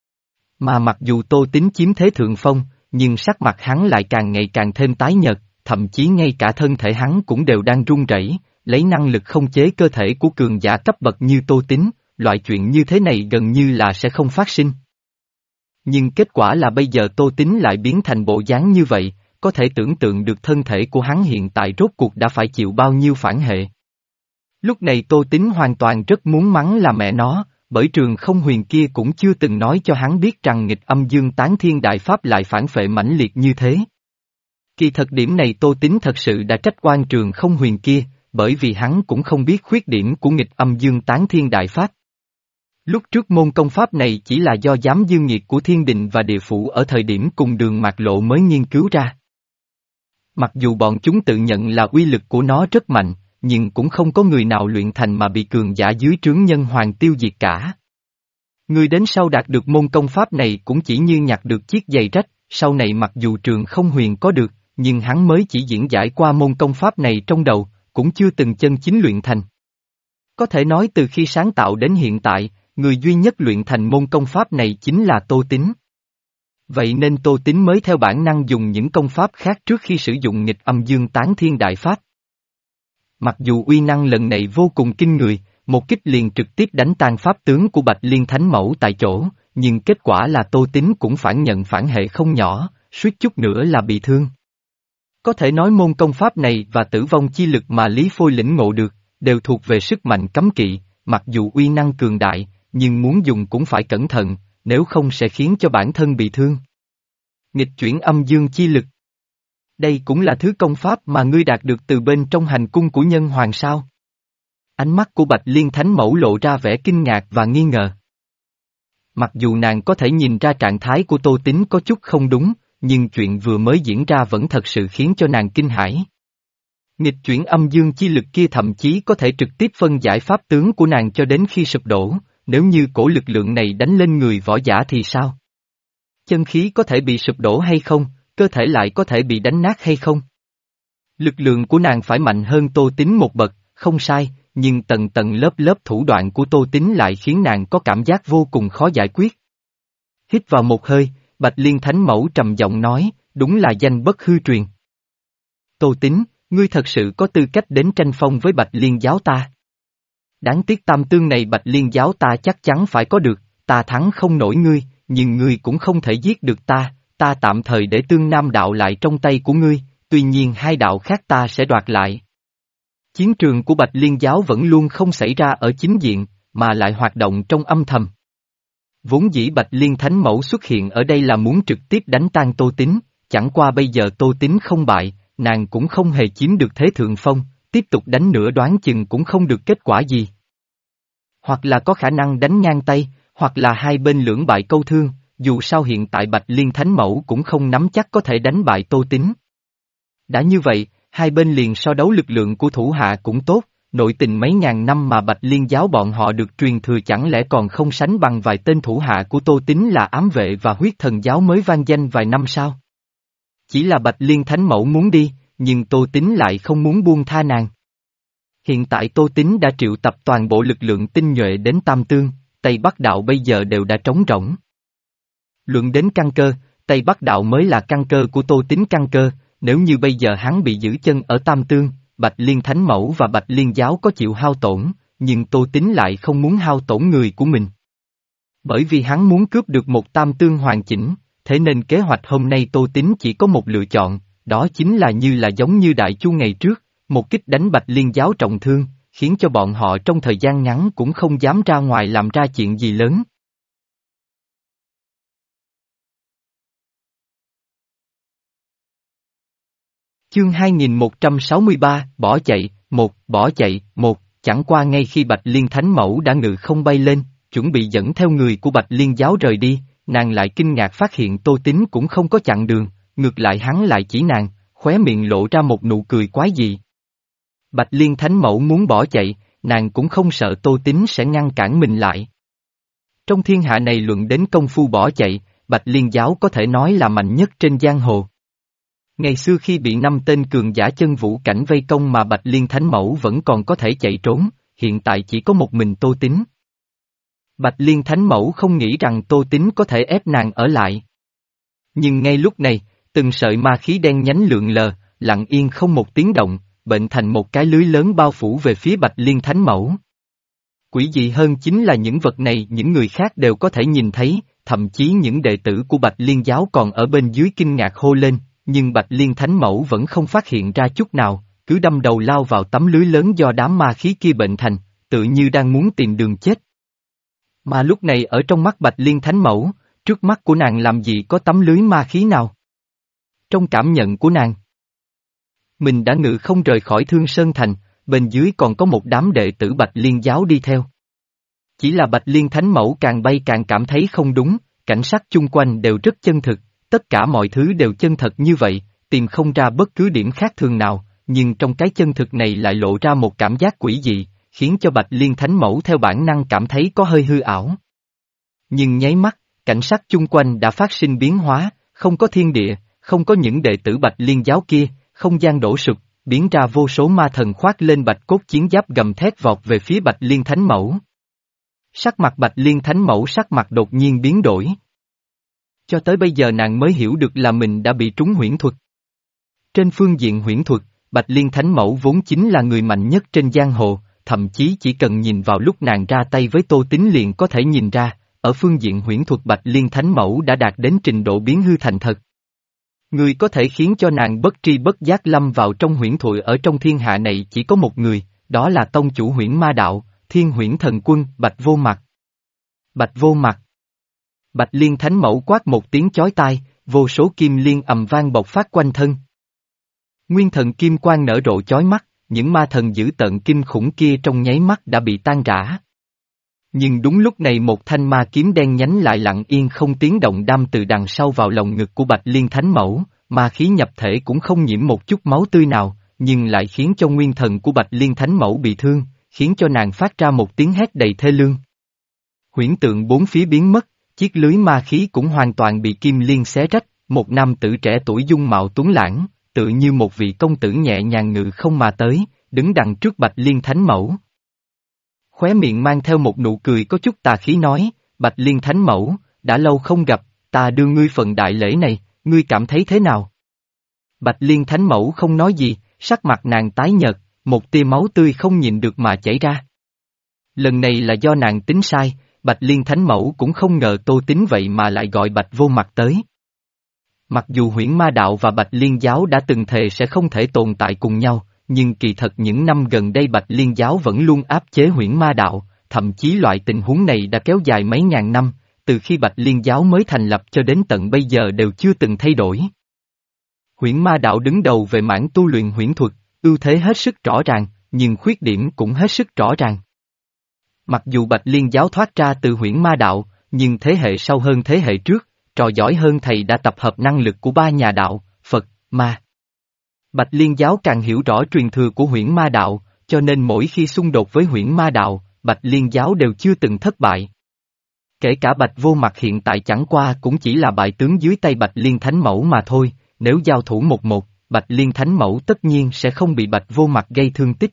Mà mặc dù Tô Tín chiếm thế thượng phong, nhưng sắc mặt hắn lại càng ngày càng thêm tái nhợt, thậm chí ngay cả thân thể hắn cũng đều đang run rẩy, lấy năng lực không chế cơ thể của cường giả cấp bậc như Tô Tín, loại chuyện như thế này gần như là sẽ không phát sinh. Nhưng kết quả là bây giờ Tô Tín lại biến thành bộ dáng như vậy, có thể tưởng tượng được thân thể của hắn hiện tại rốt cuộc đã phải chịu bao nhiêu phản hệ. Lúc này Tô Tín hoàn toàn rất muốn mắng là mẹ nó, bởi trường không huyền kia cũng chưa từng nói cho hắn biết rằng nghịch âm dương tán thiên đại pháp lại phản phệ mãnh liệt như thế. Kỳ thật điểm này Tô Tín thật sự đã trách oan trường không huyền kia, bởi vì hắn cũng không biết khuyết điểm của nghịch âm dương tán thiên đại pháp. Lúc trước môn công pháp này chỉ là do giám dương nhiệt của thiên đình và địa phủ ở thời điểm cùng đường mạt lộ mới nghiên cứu ra. Mặc dù bọn chúng tự nhận là uy lực của nó rất mạnh, nhưng cũng không có người nào luyện thành mà bị cường giả dưới trướng nhân hoàng tiêu diệt cả. Người đến sau đạt được môn công pháp này cũng chỉ như nhặt được chiếc giày rách, sau này mặc dù trường không huyền có được, nhưng hắn mới chỉ diễn giải qua môn công pháp này trong đầu, cũng chưa từng chân chính luyện thành. Có thể nói từ khi sáng tạo đến hiện tại, người duy nhất luyện thành môn công pháp này chính là Tô Tín. Vậy nên Tô Tín mới theo bản năng dùng những công pháp khác trước khi sử dụng nghịch âm dương tán thiên đại pháp. Mặc dù uy năng lần này vô cùng kinh người, một kích liền trực tiếp đánh tan pháp tướng của Bạch Liên Thánh Mẫu tại chỗ, nhưng kết quả là Tô Tín cũng phản nhận phản hệ không nhỏ, suýt chút nữa là bị thương. Có thể nói môn công pháp này và tử vong chi lực mà Lý Phôi lĩnh ngộ được, đều thuộc về sức mạnh cấm kỵ, mặc dù uy năng cường đại, nhưng muốn dùng cũng phải cẩn thận, nếu không sẽ khiến cho bản thân bị thương. Nghịch chuyển âm dương chi lực. Đây cũng là thứ công pháp mà ngươi đạt được từ bên trong hành cung của nhân hoàng sao? Ánh mắt của Bạch Liên Thánh Mẫu lộ ra vẻ kinh ngạc và nghi ngờ. Mặc dù nàng có thể nhìn ra trạng thái của Tô Tín có chút không đúng, nhưng chuyện vừa mới diễn ra vẫn thật sự khiến cho nàng kinh hãi. Nghịch chuyển âm dương chi lực kia thậm chí có thể trực tiếp phân giải pháp tướng của nàng cho đến khi sụp đổ, nếu như cổ lực lượng này đánh lên người võ giả thì sao? Chân khí có thể bị sụp đổ hay không, cơ thể lại có thể bị đánh nát hay không? Lực lượng của nàng phải mạnh hơn Tô Tín một bậc, không sai, nhưng tầng tầng lớp lớp thủ đoạn của Tô Tín lại khiến nàng có cảm giác vô cùng khó giải quyết. Hít vào một hơi, Bạch Liên Thánh Mẫu trầm giọng nói, đúng là danh bất hư truyền. Tô Tín, ngươi thật sự có tư cách đến tranh phong với Bạch Liên giáo ta. Đáng tiếc tam tương này Bạch Liên giáo ta chắc chắn phải có được, ta thắng không nổi ngươi, nhưng ngươi cũng không thể giết được ta, ta tạm thời để tương nam đạo lại trong tay của ngươi, tuy nhiên hai đạo khác ta sẽ đoạt lại. Chiến trường của Bạch Liên giáo vẫn luôn không xảy ra ở chính diện, mà lại hoạt động trong âm thầm. Vốn dĩ Bạch Liên Thánh Mẫu xuất hiện ở đây là muốn trực tiếp đánh tan Tô Tín, chẳng qua bây giờ Tô Tín không bại, nàng cũng không hề chiếm được thế thượng phong, tiếp tục đánh nữa đoán chừng cũng không được kết quả gì. Hoặc là có khả năng đánh ngang tay, hoặc là hai bên lưỡng bại câu thương, dù sao hiện tại Bạch Liên Thánh Mẫu cũng không nắm chắc có thể đánh bại Tô Tín. Đã như vậy, hai bên liền so đấu lực lượng của thủ hạ cũng tốt, nội tình mấy ngàn năm mà Bạch Liên giáo bọn họ được truyền thừa chẳng lẽ còn không sánh bằng vài tên thủ hạ của Tô Tín là ám vệ và huyết thần giáo mới vang danh vài năm sao? Chỉ là Bạch Liên Thánh Mẫu muốn đi, nhưng Tô Tín lại không muốn buông tha nàng. Hiện tại Tô Tín đã triệu tập toàn bộ lực lượng tinh nhuệ đến Tam Tương, Tây Bắc Đạo bây giờ đều đã trống rỗng. Luận đến căn cơ, Tây Bắc Đạo mới là căn cơ của Tô Tín căn cơ, nếu như bây giờ hắn bị giữ chân ở Tam Tương, Bạch Liên Thánh Mẫu và Bạch Liên giáo có chịu hao tổn, nhưng Tô Tín lại không muốn hao tổn người của mình. Bởi vì hắn muốn cướp được một Tam Tương hoàn chỉnh, thế nên kế hoạch hôm nay Tô Tín chỉ có một lựa chọn, đó chính là như là giống như Đại Chu ngày trước, một kích đánh Bạch Liên giáo trọng thương, khiến cho bọn họ trong thời gian ngắn cũng không dám ra ngoài làm ra chuyện gì lớn. Chương hai nghìn một trăm sáu mươi ba, bỏ chạy, một, bỏ chạy, một, chẳng qua ngay khi Bạch Liên Thánh Mẫu đã ngự không bay lên, chuẩn bị dẫn theo người của Bạch Liên giáo rời đi, nàng lại kinh ngạc phát hiện Tô Tín cũng không có chặn đường, ngược lại hắn lại chỉ nàng, khóe miệng lộ ra một nụ cười quái dị. Bạch Liên Thánh Mẫu muốn bỏ chạy, nàng cũng không sợ Tô Tín sẽ ngăn cản mình lại. Trong thiên hạ này luận đến công phu bỏ chạy, Bạch Liên giáo có thể nói là mạnh nhất trên giang hồ. Ngày xưa khi bị năm tên cường giả chân vũ cảnh vây công mà Bạch Liên Thánh Mẫu vẫn còn có thể chạy trốn, hiện tại chỉ có một mình Tô Tín. Bạch Liên Thánh Mẫu không nghĩ rằng Tô Tín có thể ép nàng ở lại. Nhưng ngay lúc này, từng sợi ma khí đen nhánh lượn lờ, lặng yên không một tiếng động, bệnh thành một cái lưới lớn bao phủ về phía Bạch Liên Thánh Mẫu. Quỷ dị hơn chính là những vật này những người khác đều có thể nhìn thấy, thậm chí những đệ tử của Bạch Liên giáo còn ở bên dưới kinh ngạc hô lên, nhưng Bạch Liên Thánh Mẫu vẫn không phát hiện ra chút nào, cứ đâm đầu lao vào tấm lưới lớn do đám ma khí kia bệnh thành, tự như đang muốn tìm đường chết. Mà lúc này ở trong mắt Bạch Liên Thánh Mẫu, trước mắt của nàng làm gì có tấm lưới ma khí nào? Trong cảm nhận của nàng, mình đã ngự không rời khỏi Thương Sơn Thành, bên dưới còn có một đám đệ tử Bạch Liên giáo đi theo. Chỉ là Bạch Liên Thánh Mẫu càng bay càng cảm thấy không đúng, cảnh sắc chung quanh đều rất chân thực, tất cả mọi thứ đều chân thật như vậy, tìm không ra bất cứ điểm khác thường nào, nhưng trong cái chân thực này lại lộ ra một cảm giác quỷ dị, khiến cho Bạch Liên Thánh Mẫu theo bản năng cảm thấy có hơi hư ảo. Nhưng nháy mắt, cảnh sắc chung quanh đã phát sinh biến hóa, không có thiên địa, không có những đệ tử Bạch Liên giáo kia, không gian đổ sụp, biến ra vô số ma thần khoác lên bạch cốt chiến giáp gầm thét vọt về phía Bạch Liên Thánh Mẫu. Sắc mặt Bạch Liên Thánh Mẫu sắc mặt đột nhiên biến đổi. Cho tới bây giờ nàng mới hiểu được là mình đã bị trúng huyễn thuật. Trên phương diện huyễn thuật, Bạch Liên Thánh Mẫu vốn chính là người mạnh nhất trên giang hồ, thậm chí chỉ cần nhìn vào lúc nàng ra tay với Tô Tín liền có thể nhìn ra, ở phương diện huyễn thuật Bạch Liên Thánh Mẫu đã đạt đến trình độ biến hư thành thật. Người có thể khiến cho nàng bất tri bất giác lâm vào trong huyễn thuật ở trong thiên hạ này chỉ có một người, đó là tông chủ huyễn ma đạo, Thiên Huyễn Thần Quân, Bạch Vô Mặt. Bạch Vô Mặt. Bạch Liên Thánh Mẫu quát một tiếng chói tai, vô số kim liên ầm vang bộc phát quanh thân. Nguyên thần kim quang nở rộ chói mắt, những ma thần dữ tợn kinh khủng kia trong nháy mắt đã bị tan rã. Nhưng đúng lúc này một thanh ma kiếm đen nhánh lại lặng yên không tiếng động đâm từ đằng sau vào lồng ngực của Bạch Liên Thánh Mẫu, ma khí nhập thể cũng không nhiễm một chút máu tươi nào, nhưng lại khiến cho nguyên thần của Bạch Liên Thánh Mẫu bị thương, khiến cho nàng phát ra một tiếng hét đầy thê lương. Huyễn tượng bốn phía biến mất, chiếc lưới ma khí cũng hoàn toàn bị kim liên xé rách, một nam tử trẻ tuổi dung mạo tuấn lãng, tự như một vị công tử nhẹ nhàng ngự không mà tới, đứng đằng trước Bạch Liên Thánh Mẫu. Khóe miệng mang theo một nụ cười có chút tà khí nói, Bạch Liên Thánh Mẫu, đã lâu không gặp, ta đưa ngươi phần đại lễ này, ngươi cảm thấy thế nào? Bạch Liên Thánh Mẫu không nói gì, sắc mặt nàng tái nhợt, một tia máu tươi không nhìn được mà chảy ra. Lần này là do nàng tính sai, Bạch Liên Thánh Mẫu cũng không ngờ Tô Tín vậy mà lại gọi Bạch Vô Mặt tới. Mặc dù Huyễn Ma Đạo và Bạch Liên Giáo đã từng thề sẽ không thể tồn tại cùng nhau, nhưng kỳ thật những năm gần đây Bạch Liên Giáo vẫn luôn áp chế Huyễn Ma Đạo, thậm chí loại tình huống này đã kéo dài mấy ngàn năm, từ khi Bạch Liên Giáo mới thành lập cho đến tận bây giờ đều chưa từng thay đổi. Huyễn Ma Đạo đứng đầu về mảng tu luyện huyễn thuật, ưu thế hết sức rõ ràng, nhưng khuyết điểm cũng hết sức rõ ràng. Mặc dù Bạch Liên Giáo thoát ra từ Huyễn Ma Đạo, nhưng thế hệ sau hơn thế hệ trước, trò giỏi hơn thầy đã tập hợp năng lực của ba nhà đạo, Phật, Ma. Bạch Liên Giáo càng hiểu rõ truyền thừa của Huyễn Ma Đạo, cho nên mỗi khi xung đột với Huyễn Ma Đạo, Bạch Liên Giáo đều chưa từng thất bại. Kể cả Bạch Vô Mặt hiện tại chẳng qua cũng chỉ là bại tướng dưới tay Bạch Liên Thánh Mẫu mà thôi, nếu giao thủ một một, Bạch Liên Thánh Mẫu tất nhiên sẽ không bị Bạch Vô Mặt gây thương tích.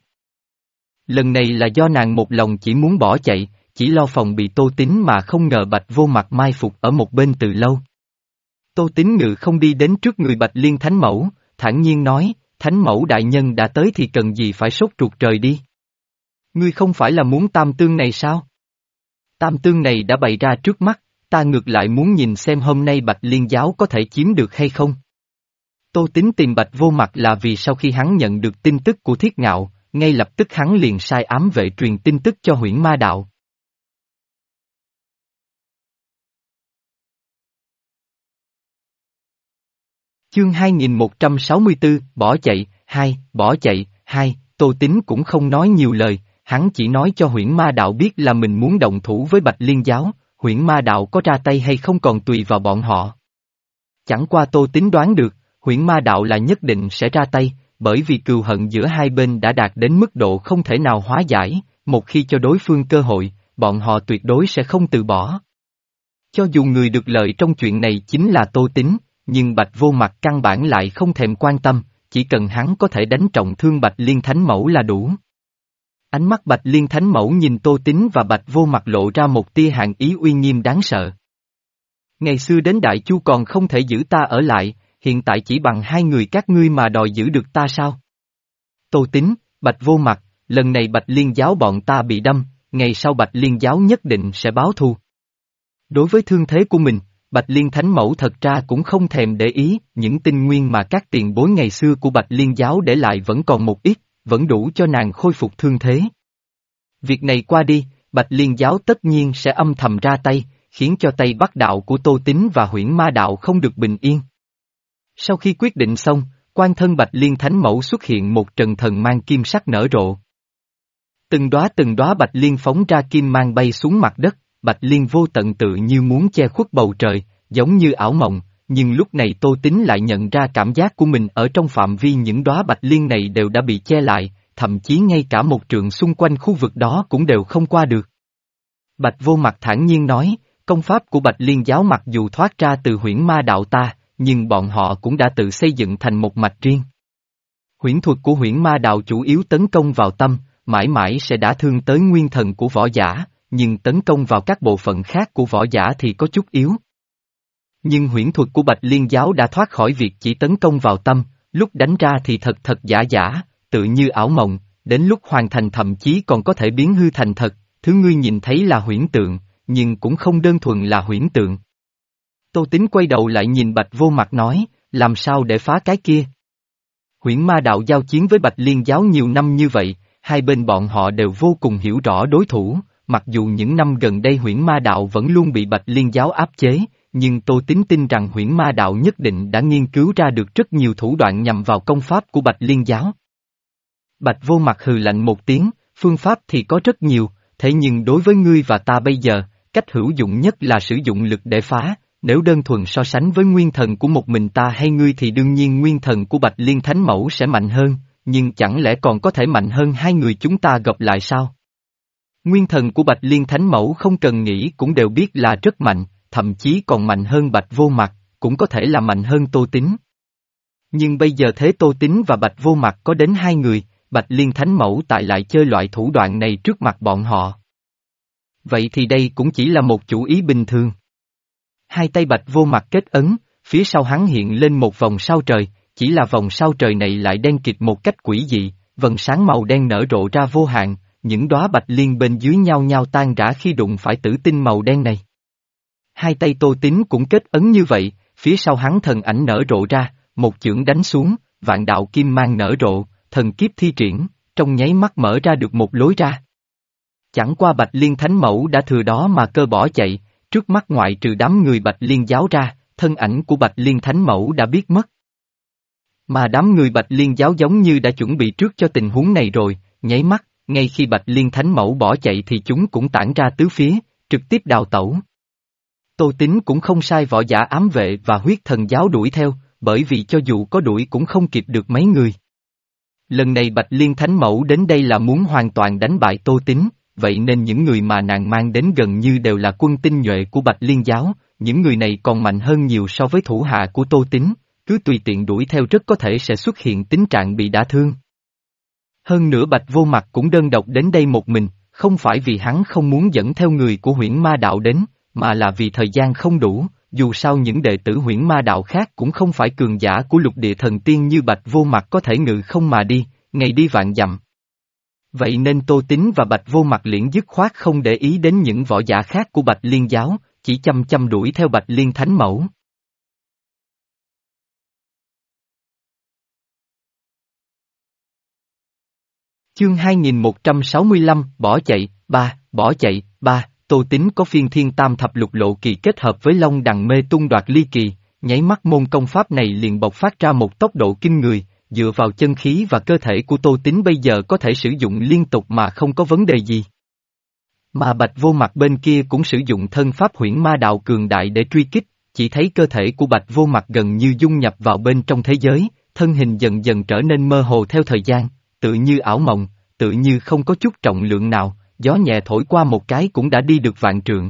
Lần này là do nàng một lòng chỉ muốn bỏ chạy, chỉ lo phòng bị Tô Tín mà không ngờ Bạch Vô Mặt mai phục ở một bên từ lâu. Tô Tín ngự không đi đến trước người Bạch Liên Thánh Mẫu, thản nhiên nói, Thánh Mẫu đại nhân đã tới thì cần gì phải sốt ruột rời đi. Ngươi không phải là muốn tam tương này sao? Tam tương này đã bày ra trước mắt, ta ngược lại muốn nhìn xem hôm nay Bạch Liên Giáo có thể chiếm được hay không. Tô Tín tìm Bạch Vô Mặt là vì sau khi hắn nhận được tin tức của Thiết Ngạo, ngay lập tức hắn liền sai ám vệ truyền tin tức cho Huyễn Ma Đạo. Chương hai nghìn một trăm sáu mươi tư, bỏ chạy, hai, bỏ chạy, hai, Tô Tín cũng không nói nhiều lời, hắn chỉ nói cho Huyễn Ma Đạo biết là mình muốn động thủ với Bạch Liên Giáo, Huyễn Ma Đạo có ra tay hay không còn tùy vào bọn họ. Chẳng qua Tô Tín đoán được, Huyễn Ma Đạo là nhất định sẽ ra tay, bởi vì cừu hận giữa hai bên đã đạt đến mức độ không thể nào hóa giải, một khi cho đối phương cơ hội, bọn họ tuyệt đối sẽ không từ bỏ. Cho dù người được lợi trong chuyện này chính là Tô Tín, nhưng Bạch Vô Mặt căn bản lại không thèm quan tâm, chỉ cần hắn có thể đánh trọng thương Bạch Liên Thánh Mẫu là đủ. Ánh mắt Bạch Liên Thánh Mẫu nhìn Tô Tín và Bạch Vô Mặt lộ ra một tia hàn ý uy nghiêm đáng sợ. Ngày xưa đến Đại Chu còn không thể giữ ta ở lại, hiện tại chỉ bằng hai người các ngươi mà đòi giữ được ta sao? Tô Tín, Bạch Vô Mặt, lần này Bạch Liên Giáo bọn ta bị đâm, ngày sau Bạch Liên Giáo nhất định sẽ báo thù. Đối với thương thế của mình, Bạch Liên Thánh Mẫu thật ra cũng không thèm để ý, những tinh nguyên mà các tiền bối ngày xưa của Bạch Liên Giáo để lại vẫn còn một ít, vẫn đủ cho nàng khôi phục thương thế. Việc này qua đi, Bạch Liên Giáo tất nhiên sẽ âm thầm ra tay, khiến cho Tây Bắc đạo của Tô Tín và Huyễn Ma đạo không được bình yên. Sau khi quyết định xong, quan thân Bạch Liên Thánh Mẫu xuất hiện một trần thần mang kim sắc nở rộ. Từng đóa từng đóa Bạch Liên phóng ra kim mang bay xuống mặt đất, Bạch Liên vô tận tự như muốn che khuất bầu trời, giống như ảo mộng, nhưng lúc này Tô Tín lại nhận ra cảm giác của mình ở trong phạm vi những đóa Bạch Liên này đều đã bị che lại, thậm chí ngay cả một trượng xung quanh khu vực đó cũng đều không qua được. Bạch Vô Mặt thản nhiên nói, công pháp của Bạch Liên Giáo mặc dù thoát ra từ Huyễn Ma đạo ta, nhưng bọn họ cũng đã tự xây dựng thành một mạch riêng. Huyễn thuật của Huyễn Ma đạo chủ yếu tấn công vào tâm, mãi mãi sẽ đả thương tới nguyên thần của võ giả, nhưng tấn công vào các bộ phận khác của võ giả thì có chút yếu. Nhưng huyễn thuật của Bạch Liên Giáo đã thoát khỏi việc chỉ tấn công vào tâm, lúc đánh ra thì thật thật giả giả, tự như ảo mộng, đến lúc hoàn thành thậm chí còn có thể biến hư thành thật, thứ ngươi nhìn thấy là huyễn tượng, nhưng cũng không đơn thuần là huyễn tượng. Tô Tín quay đầu lại nhìn Bạch Vô Mặt nói, làm sao để phá cái kia? Huyễn Ma đạo giao chiến với Bạch Liên Giáo nhiều năm như vậy, hai bên bọn họ đều vô cùng hiểu rõ đối thủ, mặc dù những năm gần đây Huyễn Ma đạo vẫn luôn bị Bạch Liên Giáo áp chế, nhưng Tô Tín tin rằng Huyễn Ma đạo nhất định đã nghiên cứu ra được rất nhiều thủ đoạn nhằm vào công pháp của Bạch Liên Giáo. Bạch Vô Mặt hừ lạnh một tiếng, phương pháp thì có rất nhiều, thế nhưng đối với ngươi và ta bây giờ, cách hữu dụng nhất là sử dụng lực để phá, nếu đơn thuần so sánh với nguyên thần của một mình ta hay ngươi thì đương nhiên nguyên thần của Bạch Liên Thánh Mẫu sẽ mạnh hơn, nhưng chẳng lẽ còn có thể mạnh hơn hai người chúng ta gặp lại sao? Nguyên thần của Bạch Liên Thánh Mẫu không cần nghĩ cũng đều biết là rất mạnh, thậm chí còn mạnh hơn Bạch Vô Mặt, cũng có thể là mạnh hơn Tô Tín. Nhưng bây giờ thế Tô Tín và Bạch Vô Mặt có đến hai người, Bạch Liên Thánh Mẫu tại lại chơi loại thủ đoạn này trước mặt bọn họ. Vậy thì đây cũng chỉ là một chủ ý bình thường. Hai tay Bạch Vô Mặt kết ấn, phía sau hắn hiện lên một vòng sao trời, chỉ là vòng sao trời này lại đen kịt một cách quỷ dị, vầng sáng màu đen nở rộ ra vô hạn, những đóa Bạch Liên bên dưới nhau nhau tan rã khi đụng phải tử tinh màu đen này. Hai tay Tô Tín cũng kết ấn như vậy, phía sau hắn thần ảnh nở rộ ra, một chưởng đánh xuống, vạn đạo kim mang nở rộ, thần kiếp thi triển, trong nháy mắt mở ra được một lối ra. Chẳng qua Bạch Liên Thánh Mẫu đã thừa đó mà cơ bỏ chạy, trước mắt ngoại trừ đám người Bạch Liên Giáo ra, thân ảnh của Bạch Liên Thánh Mẫu đã biết mất. Mà đám người Bạch Liên Giáo giống như đã chuẩn bị trước cho tình huống này rồi, nháy mắt, ngay khi Bạch Liên Thánh Mẫu bỏ chạy thì chúng cũng tản ra tứ phía, trực tiếp đào tẩu. Tô Tín cũng không sai võ giả ám vệ và huyết thần giáo đuổi theo, bởi vì cho dù có đuổi cũng không kịp được mấy người. Lần này Bạch Liên Thánh Mẫu đến đây là muốn hoàn toàn đánh bại Tô Tín, vậy nên những người mà nàng mang đến gần như đều là quân tinh nhuệ của Bạch Liên Giáo, những người này còn mạnh hơn nhiều so với thủ hạ của Tô Tín, cứ tùy tiện đuổi theo rất có thể sẽ xuất hiện tình trạng bị đả thương. Hơn nữa Bạch Vô Mặt cũng đơn độc đến đây một mình, không phải vì hắn không muốn dẫn theo người của Huyễn Ma đạo đến, mà là vì thời gian không đủ, dù sao những đệ tử Huyễn Ma đạo khác cũng không phải cường giả của lục địa thần tiên như Bạch Vô Mặt có thể ngự không mà đi, ngày đi vạn dặm. Vậy nên Tô Tín và Bạch Vô Mặt liễn dứt khoát không để ý đến những võ giả khác của Bạch Liên Giáo, chỉ chăm chăm đuổi theo Bạch Liên Thánh Mẫu. Chương hai nghìn một trăm sáu mươi lăm, bỏ chạy, ba, bỏ chạy, ba, Tô Tín có phiên thiên tam thập lục lộ kỳ kết hợp với Long Đằng mê tung đoạt ly kỳ, nháy mắt môn công pháp này liền bộc phát ra một tốc độ kinh người, dựa vào chân khí và cơ thể của Tô Tín bây giờ có thể sử dụng liên tục mà không có vấn đề gì. Mà Bạch Vô Mặt bên kia cũng sử dụng thân pháp huyễn ma đạo cường đại để truy kích, chỉ thấy cơ thể của Bạch Vô Mặt gần như dung nhập vào bên trong thế giới, thân hình dần dần trở nên mơ hồ theo thời gian, tự như ảo mộng, tự như không có chút trọng lượng nào, gió nhẹ thổi qua một cái cũng đã đi được vạn trượng.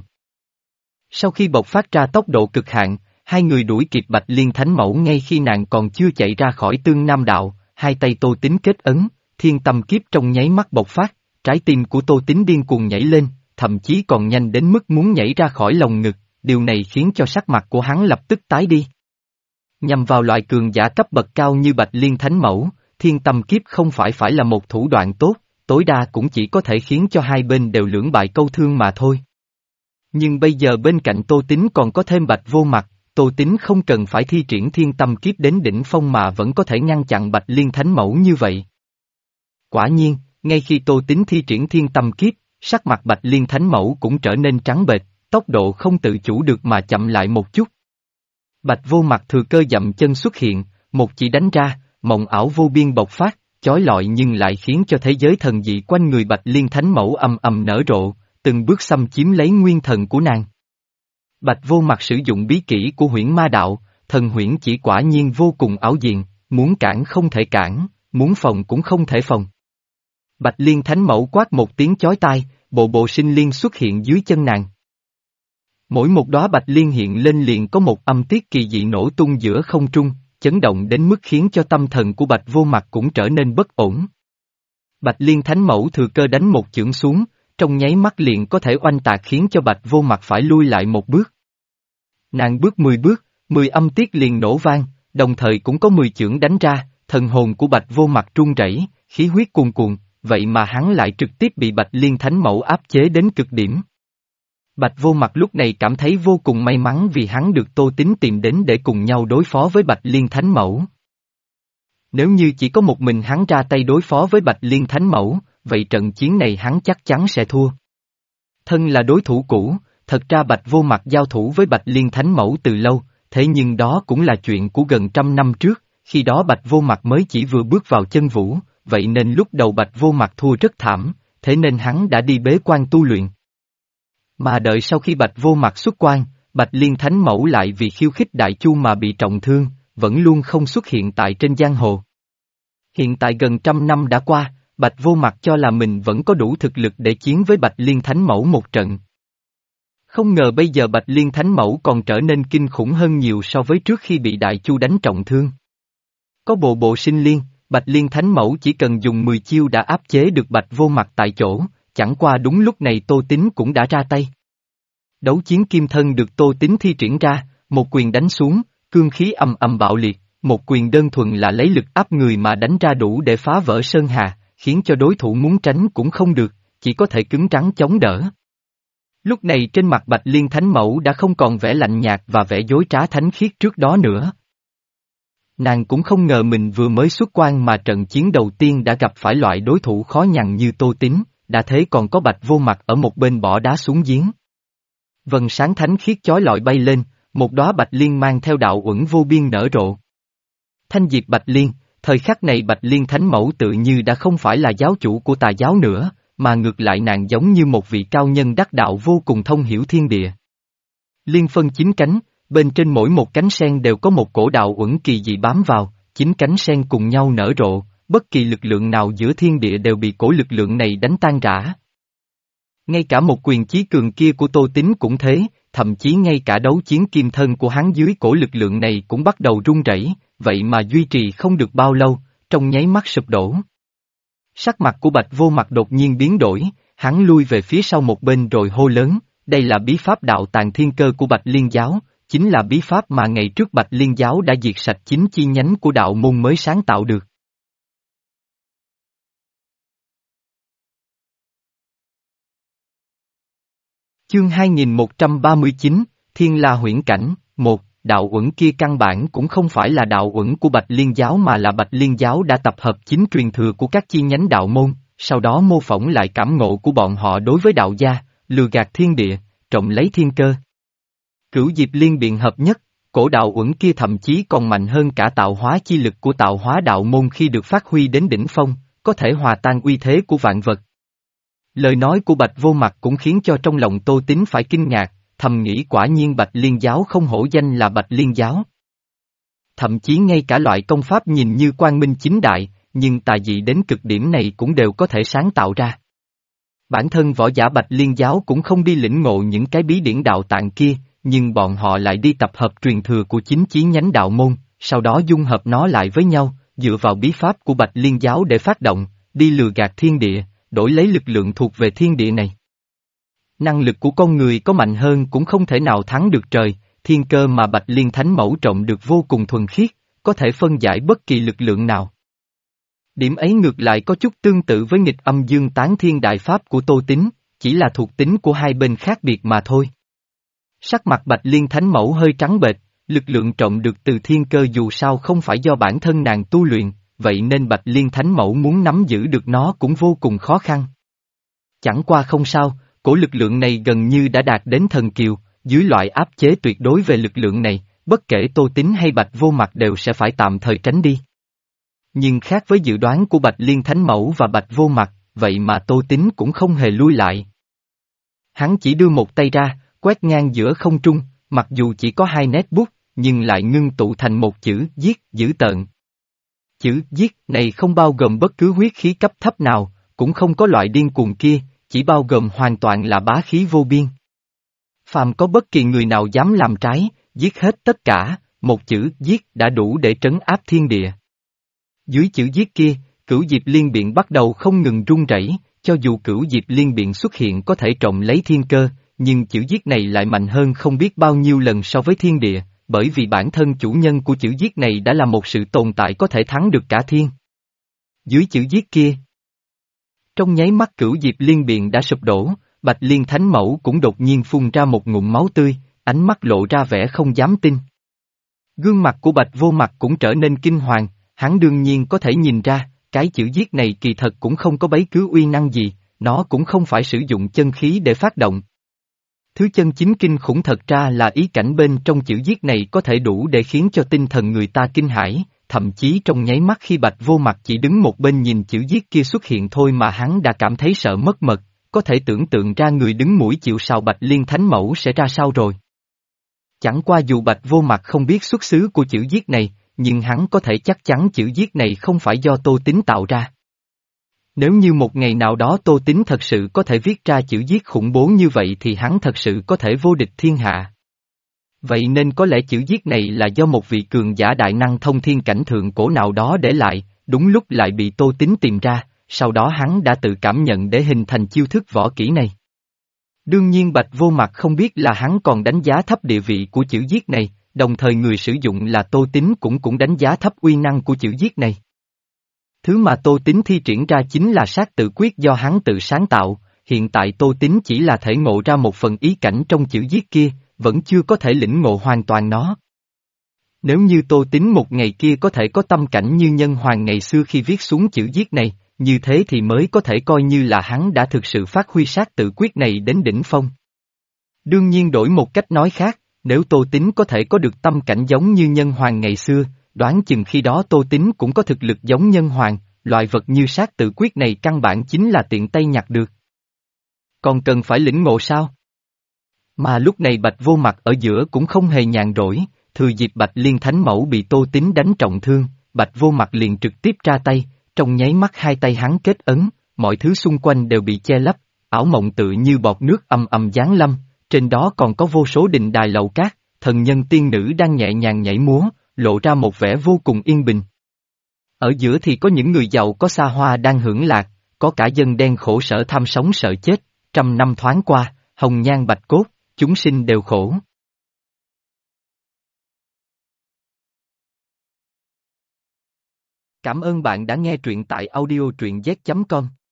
Sau khi bộc phát ra tốc độ cực hạn, hai người đuổi kịp Bạch Liên Thánh Mẫu ngay khi nàng còn chưa chạy ra khỏi Tương Nam Đạo, hai tay Tô Tín kết ấn, thiên tâm kiếp trong nháy mắt bộc phát, trái tim của Tô Tín điên cuồng nhảy lên, thậm chí còn nhanh đến mức muốn nhảy ra khỏi lồng ngực, điều này khiến cho sắc mặt của hắn lập tức tái đi. Nhằm vào loại cường giả cấp bậc cao như Bạch Liên Thánh Mẫu, thiên tâm kiếp không phải phải là một thủ đoạn tốt, tối đa cũng chỉ có thể khiến cho hai bên đều lưỡng bại câu thương mà thôi. Nhưng bây giờ bên cạnh Tô Tín còn có thêm Bạch Vô Mặt, Tô Tín không cần phải thi triển thiên tâm kiếp đến đỉnh phong mà vẫn có thể ngăn chặn Bạch Liên Thánh Mẫu như vậy. Quả nhiên, ngay khi Tô Tín thi triển thiên tâm kiếp, sắc mặt Bạch Liên Thánh Mẫu cũng trở nên trắng bệch, tốc độ không tự chủ được mà chậm lại một chút. Bạch Vô Mặt thừa cơ dậm chân xuất hiện, một chỉ đánh ra, mộng ảo vô biên bộc phát, chói lọi nhưng lại khiến cho thế giới thần dị quanh người Bạch Liên Thánh Mẫu ầm ầm nở rộ, từng bước xâm chiếm lấy nguyên thần của nàng. Bạch Vô Mặt sử dụng bí kỹ của huyễn ma đạo, thần huyễn chỉ quả nhiên vô cùng ảo diệu, muốn cản không thể cản, muốn phòng cũng không thể phòng. Bạch Liên Thánh Mẫu quát một tiếng chói tai, bộ bộ sinh liên xuất hiện dưới chân nàng. Mỗi một đóa bạch liên hiện lên liền có một âm tiết kỳ dị nổ tung giữa không trung, chấn động đến mức khiến cho tâm thần của Bạch Vô Mặt cũng trở nên bất ổn. Bạch Liên Thánh Mẫu thừa cơ đánh một chưởng xuống, trong nháy mắt liền có thể oanh tạc khiến cho Bạch Vô Mặt phải lui lại một bước. Nàng bước mười bước, mười âm tiết liền nổ vang, đồng thời cũng có mười chưởng đánh ra, thần hồn của Bạch Vô Mặt run rẩy, khí huyết cuồn cuộn, vậy mà hắn lại trực tiếp bị Bạch Liên Thánh Mẫu áp chế đến cực điểm. Bạch Vô Mặt lúc này cảm thấy vô cùng may mắn vì hắn được Tô Tín tìm đến để cùng nhau đối phó với Bạch Liên Thánh Mẫu. Nếu như chỉ có một mình hắn ra tay đối phó với Bạch Liên Thánh Mẫu, vậy trận chiến này hắn chắc chắn sẽ thua. Thân là đối thủ cũ, thật ra Bạch Vô Mặt giao thủ với Bạch Liên Thánh Mẫu từ lâu, thế nhưng đó cũng là chuyện của gần trăm năm trước, khi đó Bạch Vô Mặt mới chỉ vừa bước vào chân vũ, vậy nên lúc đầu Bạch Vô Mặt thua rất thảm, thế nên hắn đã đi bế quan tu luyện. Mà đợi sau khi Bạch Vô Mặt xuất quan, Bạch Liên Thánh Mẫu lại vì khiêu khích Đại Chu mà bị trọng thương, vẫn luôn không xuất hiện tại trên giang hồ. Hiện tại gần trăm năm đã qua, Bạch Vô Mặt cho là mình vẫn có đủ thực lực để chiến với Bạch Liên Thánh Mẫu một trận. Không ngờ bây giờ Bạch Liên Thánh Mẫu còn trở nên kinh khủng hơn nhiều so với trước khi bị Đại Chu đánh trọng thương. Có bộ bộ sinh liên, Bạch Liên Thánh Mẫu chỉ cần dùng mười chiêu đã áp chế được Bạch Vô Mặt tại chỗ, chẳng qua đúng lúc này Tô Tín cũng đã ra tay. Đấu chiến kim thân được Tô Tín thi triển ra, một quyền đánh xuống, cương khí ầm ầm bạo liệt, một quyền đơn thuần là lấy lực áp người mà đánh ra đủ để phá vỡ sơn hà, khiến cho đối thủ muốn tránh cũng không được, chỉ có thể cứng rắn chống đỡ. Lúc này trên mặt Bạch Liên Thánh Mẫu đã không còn vẻ lạnh nhạt và vẻ dối trá thánh khiết trước đó nữa. Nàng cũng không ngờ mình vừa mới xuất quan mà trận chiến đầu tiên đã gặp phải loại đối thủ khó nhằn như Tô Tín, đã thế còn có Bạch Vô Mặt ở một bên bỏ đá xuống giếng. Vầng sáng thánh khiết chói lọi bay lên, một đóa bạch liên mang theo đạo uẩn vô biên nở rộ. Thanh diệp bạch liên, thời khắc này Bạch Liên Thánh Mẫu tự như đã không phải là giáo chủ của tà giáo nữa, mà ngược lại nàng giống như một vị cao nhân đắc đạo vô cùng thông hiểu thiên địa. Liên phân chín cánh, bên trên mỗi một cánh sen đều có một cổ đạo uẩn kỳ dị bám vào, chín cánh sen cùng nhau nở rộ, bất kỳ lực lượng nào giữa thiên địa đều bị cổ lực lượng này đánh tan rã. Ngay cả một quyền chí cường kia của Tô Tín cũng thế, thậm chí ngay cả đấu chiến kim thân của hắn dưới cổ lực lượng này cũng bắt đầu rung rẩy, vậy mà duy trì không được bao lâu, trong nháy mắt sụp đổ. Sắc mặt của Bạch Vô Mặt đột nhiên biến đổi, hắn lui về phía sau một bên rồi hô lớn, đây là bí pháp đạo tàng thiên cơ của Bạch Liên Giáo, chính là bí pháp mà ngày trước Bạch Liên Giáo đã diệt sạch chín chi nhánh của đạo môn mới sáng tạo được. Chương hai nghìn một trăm ba mươi chín, Thiên La Huyễn Cảnh, một, đạo uẩn kia căn bản cũng không phải là đạo uẩn của Bạch Liên Giáo mà là Bạch Liên Giáo đã tập hợp chính truyền thừa của các chi nhánh đạo môn, sau đó mô phỏng lại cảm ngộ của bọn họ đối với đạo gia, lừa gạt thiên địa, trộm lấy thiên cơ. Cửu Diệp Liên biện hợp nhất, cổ đạo uẩn kia thậm chí còn mạnh hơn cả tạo hóa chi lực của tạo hóa đạo môn khi được phát huy đến đỉnh phong, có thể hòa tan uy thế của vạn vật. Lời nói của Bạch Vô Mặt cũng khiến cho trong lòng Tô Tín phải kinh ngạc, thầm nghĩ quả nhiên Bạch Liên giáo không hổ danh là Bạch Liên giáo. Thậm chí ngay cả loại công pháp nhìn như quang minh chính đại, nhưng tà dị đến cực điểm này cũng đều có thể sáng tạo ra. Bản thân võ giả Bạch Liên giáo cũng không đi lĩnh ngộ những cái bí điển đạo tạng kia, nhưng bọn họ lại đi tập hợp truyền thừa của chính chí nhánh đạo môn, sau đó dung hợp nó lại với nhau, dựa vào bí pháp của Bạch Liên giáo để phát động, đi lừa gạt thiên địa, đổi lấy lực lượng thuộc về thiên địa này. Năng lực của con người có mạnh hơn cũng không thể nào thắng được trời, thiên cơ mà Bạch Liên Thánh Mẫu trộm được vô cùng thuần khiết, có thể phân giải bất kỳ lực lượng nào. Điểm ấy ngược lại có chút tương tự với nghịch âm dương tán thiên đại pháp của Tô Tín, chỉ là thuộc tính của hai bên khác biệt mà thôi. Sắc mặt Bạch Liên Thánh Mẫu hơi trắng bệch, lực lượng trộm được từ thiên cơ dù sao không phải do bản thân nàng tu luyện, vậy nên Bạch Liên Thánh Mẫu muốn nắm giữ được nó cũng vô cùng khó khăn. Chẳng qua không sao, cổ lực lượng này gần như đã đạt đến thần kiều, dưới loại áp chế tuyệt đối về lực lượng này, bất kể Tô Tín hay Bạch Vô Mặt đều sẽ phải tạm thời tránh đi. Nhưng khác với dự đoán của Bạch Liên Thánh Mẫu và Bạch Vô Mặt, vậy mà Tô Tín cũng không hề lui lại. Hắn chỉ đưa một tay ra, quét ngang giữa không trung, mặc dù chỉ có hai nét bút, nhưng lại ngưng tụ thành một chữ giết dữ tợn. Chữ giết này không bao gồm bất cứ huyết khí cấp thấp nào, cũng không có loại điên cuồng kia, chỉ bao gồm hoàn toàn là bá khí vô biên. Phàm có bất kỳ người nào dám làm trái, giết hết tất cả, một chữ giết đã đủ để trấn áp thiên địa. Dưới chữ giết kia, Cửu Diệp Liên Biện bắt đầu không ngừng rung rẩy, cho dù Cửu Diệp Liên Biện xuất hiện có thể trộm lấy thiên cơ, nhưng chữ giết này lại mạnh hơn không biết bao nhiêu lần so với thiên địa, bởi vì bản thân chủ nhân của chữ giết này đã là một sự tồn tại có thể thắng được cả thiên. Dưới chữ giết kia, trong nháy mắt Cửu Diệp Liên Biện đã sụp đổ, Bạch Liên Thánh Mẫu cũng đột nhiên phun ra một ngụm máu tươi, ánh mắt lộ ra vẻ không dám tin. Gương mặt của Bạch Vô Mặt cũng trở nên kinh hoàng, hắn đương nhiên có thể nhìn ra, cái chữ giết này kỳ thật cũng không có bấy cứ uy năng gì, nó cũng không phải sử dụng chân khí để phát động. Thứ chân chính kinh khủng thật ra là ý cảnh bên trong chữ giết này có thể đủ để khiến cho tinh thần người ta kinh hãi, thậm chí trong nháy mắt khi Bạch Vô Mặt chỉ đứng một bên nhìn chữ giết kia xuất hiện thôi mà hắn đã cảm thấy sợ mất mật, có thể tưởng tượng ra người đứng mũi chịu sào Bạch Liên Thánh Mẫu sẽ ra sao rồi. Chẳng qua dù Bạch Vô Mặt không biết xuất xứ của chữ giết này, nhưng hắn có thể chắc chắn chữ giết này không phải do Tô Tín tạo ra. Nếu như một ngày nào đó Tô Tín thật sự có thể viết ra chữ giết khủng bố như vậy thì hắn thật sự có thể vô địch thiên hạ. Vậy nên có lẽ chữ giết này là do một vị cường giả đại năng thông thiên cảnh thượng cổ nào đó để lại, đúng lúc lại bị Tô Tín tìm ra, sau đó hắn đã tự cảm nhận để hình thành chiêu thức võ kỹ này. Đương nhiên Bạch Vô Mặt không biết là hắn còn đánh giá thấp địa vị của chữ giết này, đồng thời người sử dụng là Tô Tín cũng cũng đánh giá thấp uy năng của chữ giết này. Thứ mà Tô Tín thi triển ra chính là sát tự quyết do hắn tự sáng tạo, hiện tại Tô Tín chỉ là thể ngộ ra một phần ý cảnh trong chữ giết kia, vẫn chưa có thể lĩnh ngộ hoàn toàn nó. Nếu như Tô Tín một ngày kia có thể có tâm cảnh như Nhân Hoàng ngày xưa khi viết xuống chữ giết này, như thế thì mới có thể coi như là hắn đã thực sự phát huy sát tự quyết này đến đỉnh phong. Đương nhiên đổi một cách nói khác, nếu Tô Tín có thể có được tâm cảnh giống như Nhân Hoàng ngày xưa, đoán chừng khi đó Tô Tín cũng có thực lực giống Nhân Hoàng, loại vật như sát tự quyết này căn bản chính là tiện tay nhặt được. Còn cần phải lĩnh ngộ sao? Mà lúc này Bạch Vô Mặt ở giữa cũng không hề nhàn rỗi, thừa dịp Bạch Liên Thánh Mẫu bị Tô Tín đánh trọng thương, Bạch Vô Mặt liền trực tiếp ra tay, trong nháy mắt hai tay hắn kết ấn, mọi thứ xung quanh đều bị che lấp, ảo mộng tự như bọt nước âm ầm giáng lâm, trên đó còn có vô số đình đài lầu cát, thần nhân tiên nữ đang nhẹ nhàng nhảy múa, lộ ra một vẻ vô cùng yên bình. Ở giữa thì có những người giàu có xa hoa đang hưởng lạc, có cả dân đen khổ sở tham sống sợ chết, trăm năm thoáng qua, hồng nhan bạch cốt, chúng sinh đều khổ. Cảm ơn bạn đã nghe truyện tại audio truyện z chấm com.